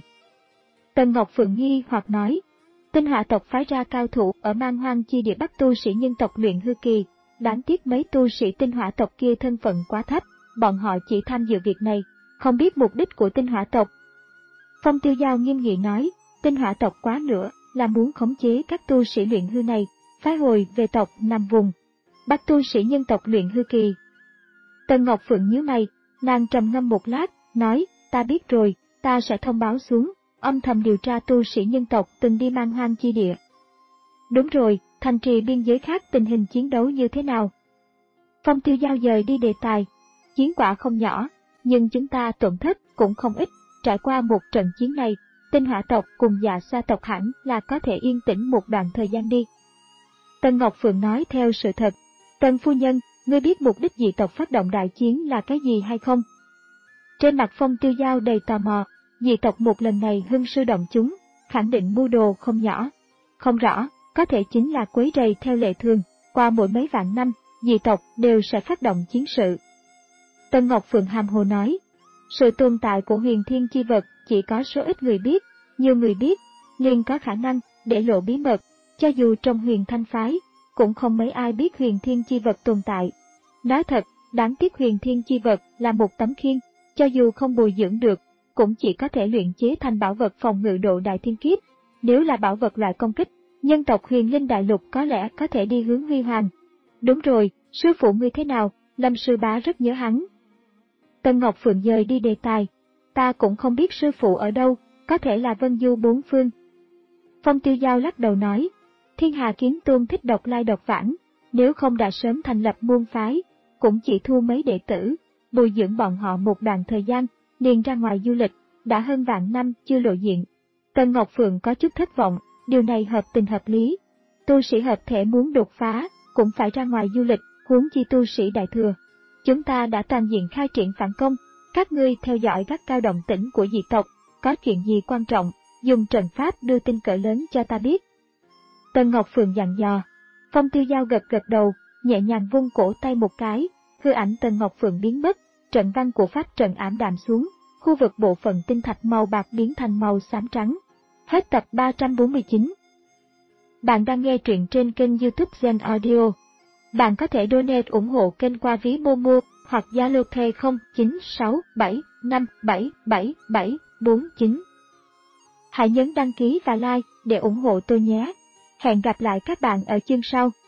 Tân Ngọc Phượng nghi hoặc nói. Tinh hỏa tộc phái ra cao thủ ở Man Hoang chi địa bắt tu sĩ nhân tộc luyện hư kỳ, đáng tiếc mấy tu sĩ tinh hỏa tộc kia thân phận quá thấp, bọn họ chỉ tham dự việc này, không biết mục đích của tinh hỏa tộc. Phong Tiêu Giao nghiêm nghị nói, tinh hỏa tộc quá nữa là muốn khống chế các tu sĩ luyện hư này, phái hồi về tộc nằm vùng, bắt tu sĩ nhân tộc luyện hư kỳ. Tân Ngọc Phượng nhíu mày, nàng trầm ngâm một lát, nói, ta biết rồi, ta sẽ thông báo xuống, âm thầm điều tra tu sĩ nhân tộc từng đi Man Hoang chi địa. Đúng rồi, thành trì biên giới khác tình hình chiến đấu như thế nào? Phong Tiêu Giao dời đi đề tài. Chiến quả không nhỏ, nhưng chúng ta tổn thất cũng không ít. Trải qua một trận chiến này, Tinh Hỏa tộc cùng Dạ Xoa tộc hẳn là có thể yên tĩnh một đoạn thời gian đi. Tân Ngọc Phượng nói theo sự thật. Tân phu nhân, ngươi biết mục đích dị tộc phát động đại chiến là cái gì hay không? Trên mặt Phong Tiêu Giao đầy tò mò, dị tộc một lần này hưng sư động chúng, khẳng định mưu đồ không nhỏ. Không rõ, có thể chính là quấy rầy theo lệ thường, qua mỗi mấy vạn năm, dị tộc đều sẽ phát động chiến sự. Tân Ngọc Phượng hàm hồ nói, sự tồn tại của huyền thiên chi vật chỉ có số ít người biết, nhiều người biết, liền có khả năng để lộ bí mật, cho dù trong huyền thanh phái, cũng không mấy ai biết huyền thiên chi vật tồn tại. Nói thật, đáng tiếc huyền thiên chi vật là một tấm khiên, cho dù không bồi dưỡng được, cũng chỉ có thể luyện chế thành bảo vật phòng ngự độ đại thiên kiếp. Nếu là bảo vật loại công kích, nhân tộc huyền linh đại lục có lẽ có thể đi hướng huy hoàng. Đúng rồi, sư phụ ngươi thế nào? Lâm sư bá rất nhớ hắn. Tân Ngọc Phượng dời đi đề tài, ta cũng không biết sư phụ ở đâu, có thể là vân du bốn phương. Phong Tiêu Giao lắc đầu nói, Thiên Hà Kiếm Tôn thích độc lai độc vãng, nếu không đã sớm thành lập môn phái, cũng chỉ thu mấy đệ tử, bồi dưỡng bọn họ một đoạn thời gian, liền ra ngoài du lịch, đã hơn vạn năm chưa lộ diện. Tân Ngọc Phượng có chút thất vọng, điều này hợp tình hợp lý. Tu sĩ hợp thể muốn đột phá, cũng phải ra ngoài du lịch, huống chi tu sĩ đại thừa. Chúng ta đã toàn diện khai triển phản công, các ngươi theo dõi các cao động tĩnh của dị tộc, có chuyện gì quan trọng, dùng trận pháp đưa tin cỡ lớn cho ta biết. Tân Ngọc Phượng dặn dò. Phong Tiêu Giao gật gật đầu, nhẹ nhàng vung cổ tay một cái, hư ảnh Tân Ngọc Phượng biến mất, trận văn của pháp trận ảm đạm xuống, khu vực bộ phận tinh thạch màu bạc biến thành màu xám trắng. Hết tập ba trăm bốn mươi chín. Bạn đang nghe truyện trên kênh YouTube Zen Audio. Bạn có thể donate ủng hộ kênh qua ví Momo hoặc Zalo Pay không chín sáu bảy năm bảy bảy bảy bốn chín. Hãy nhấn đăng ký và like để ủng hộ tôi nhé. Hẹn gặp lại các bạn ở chương sau.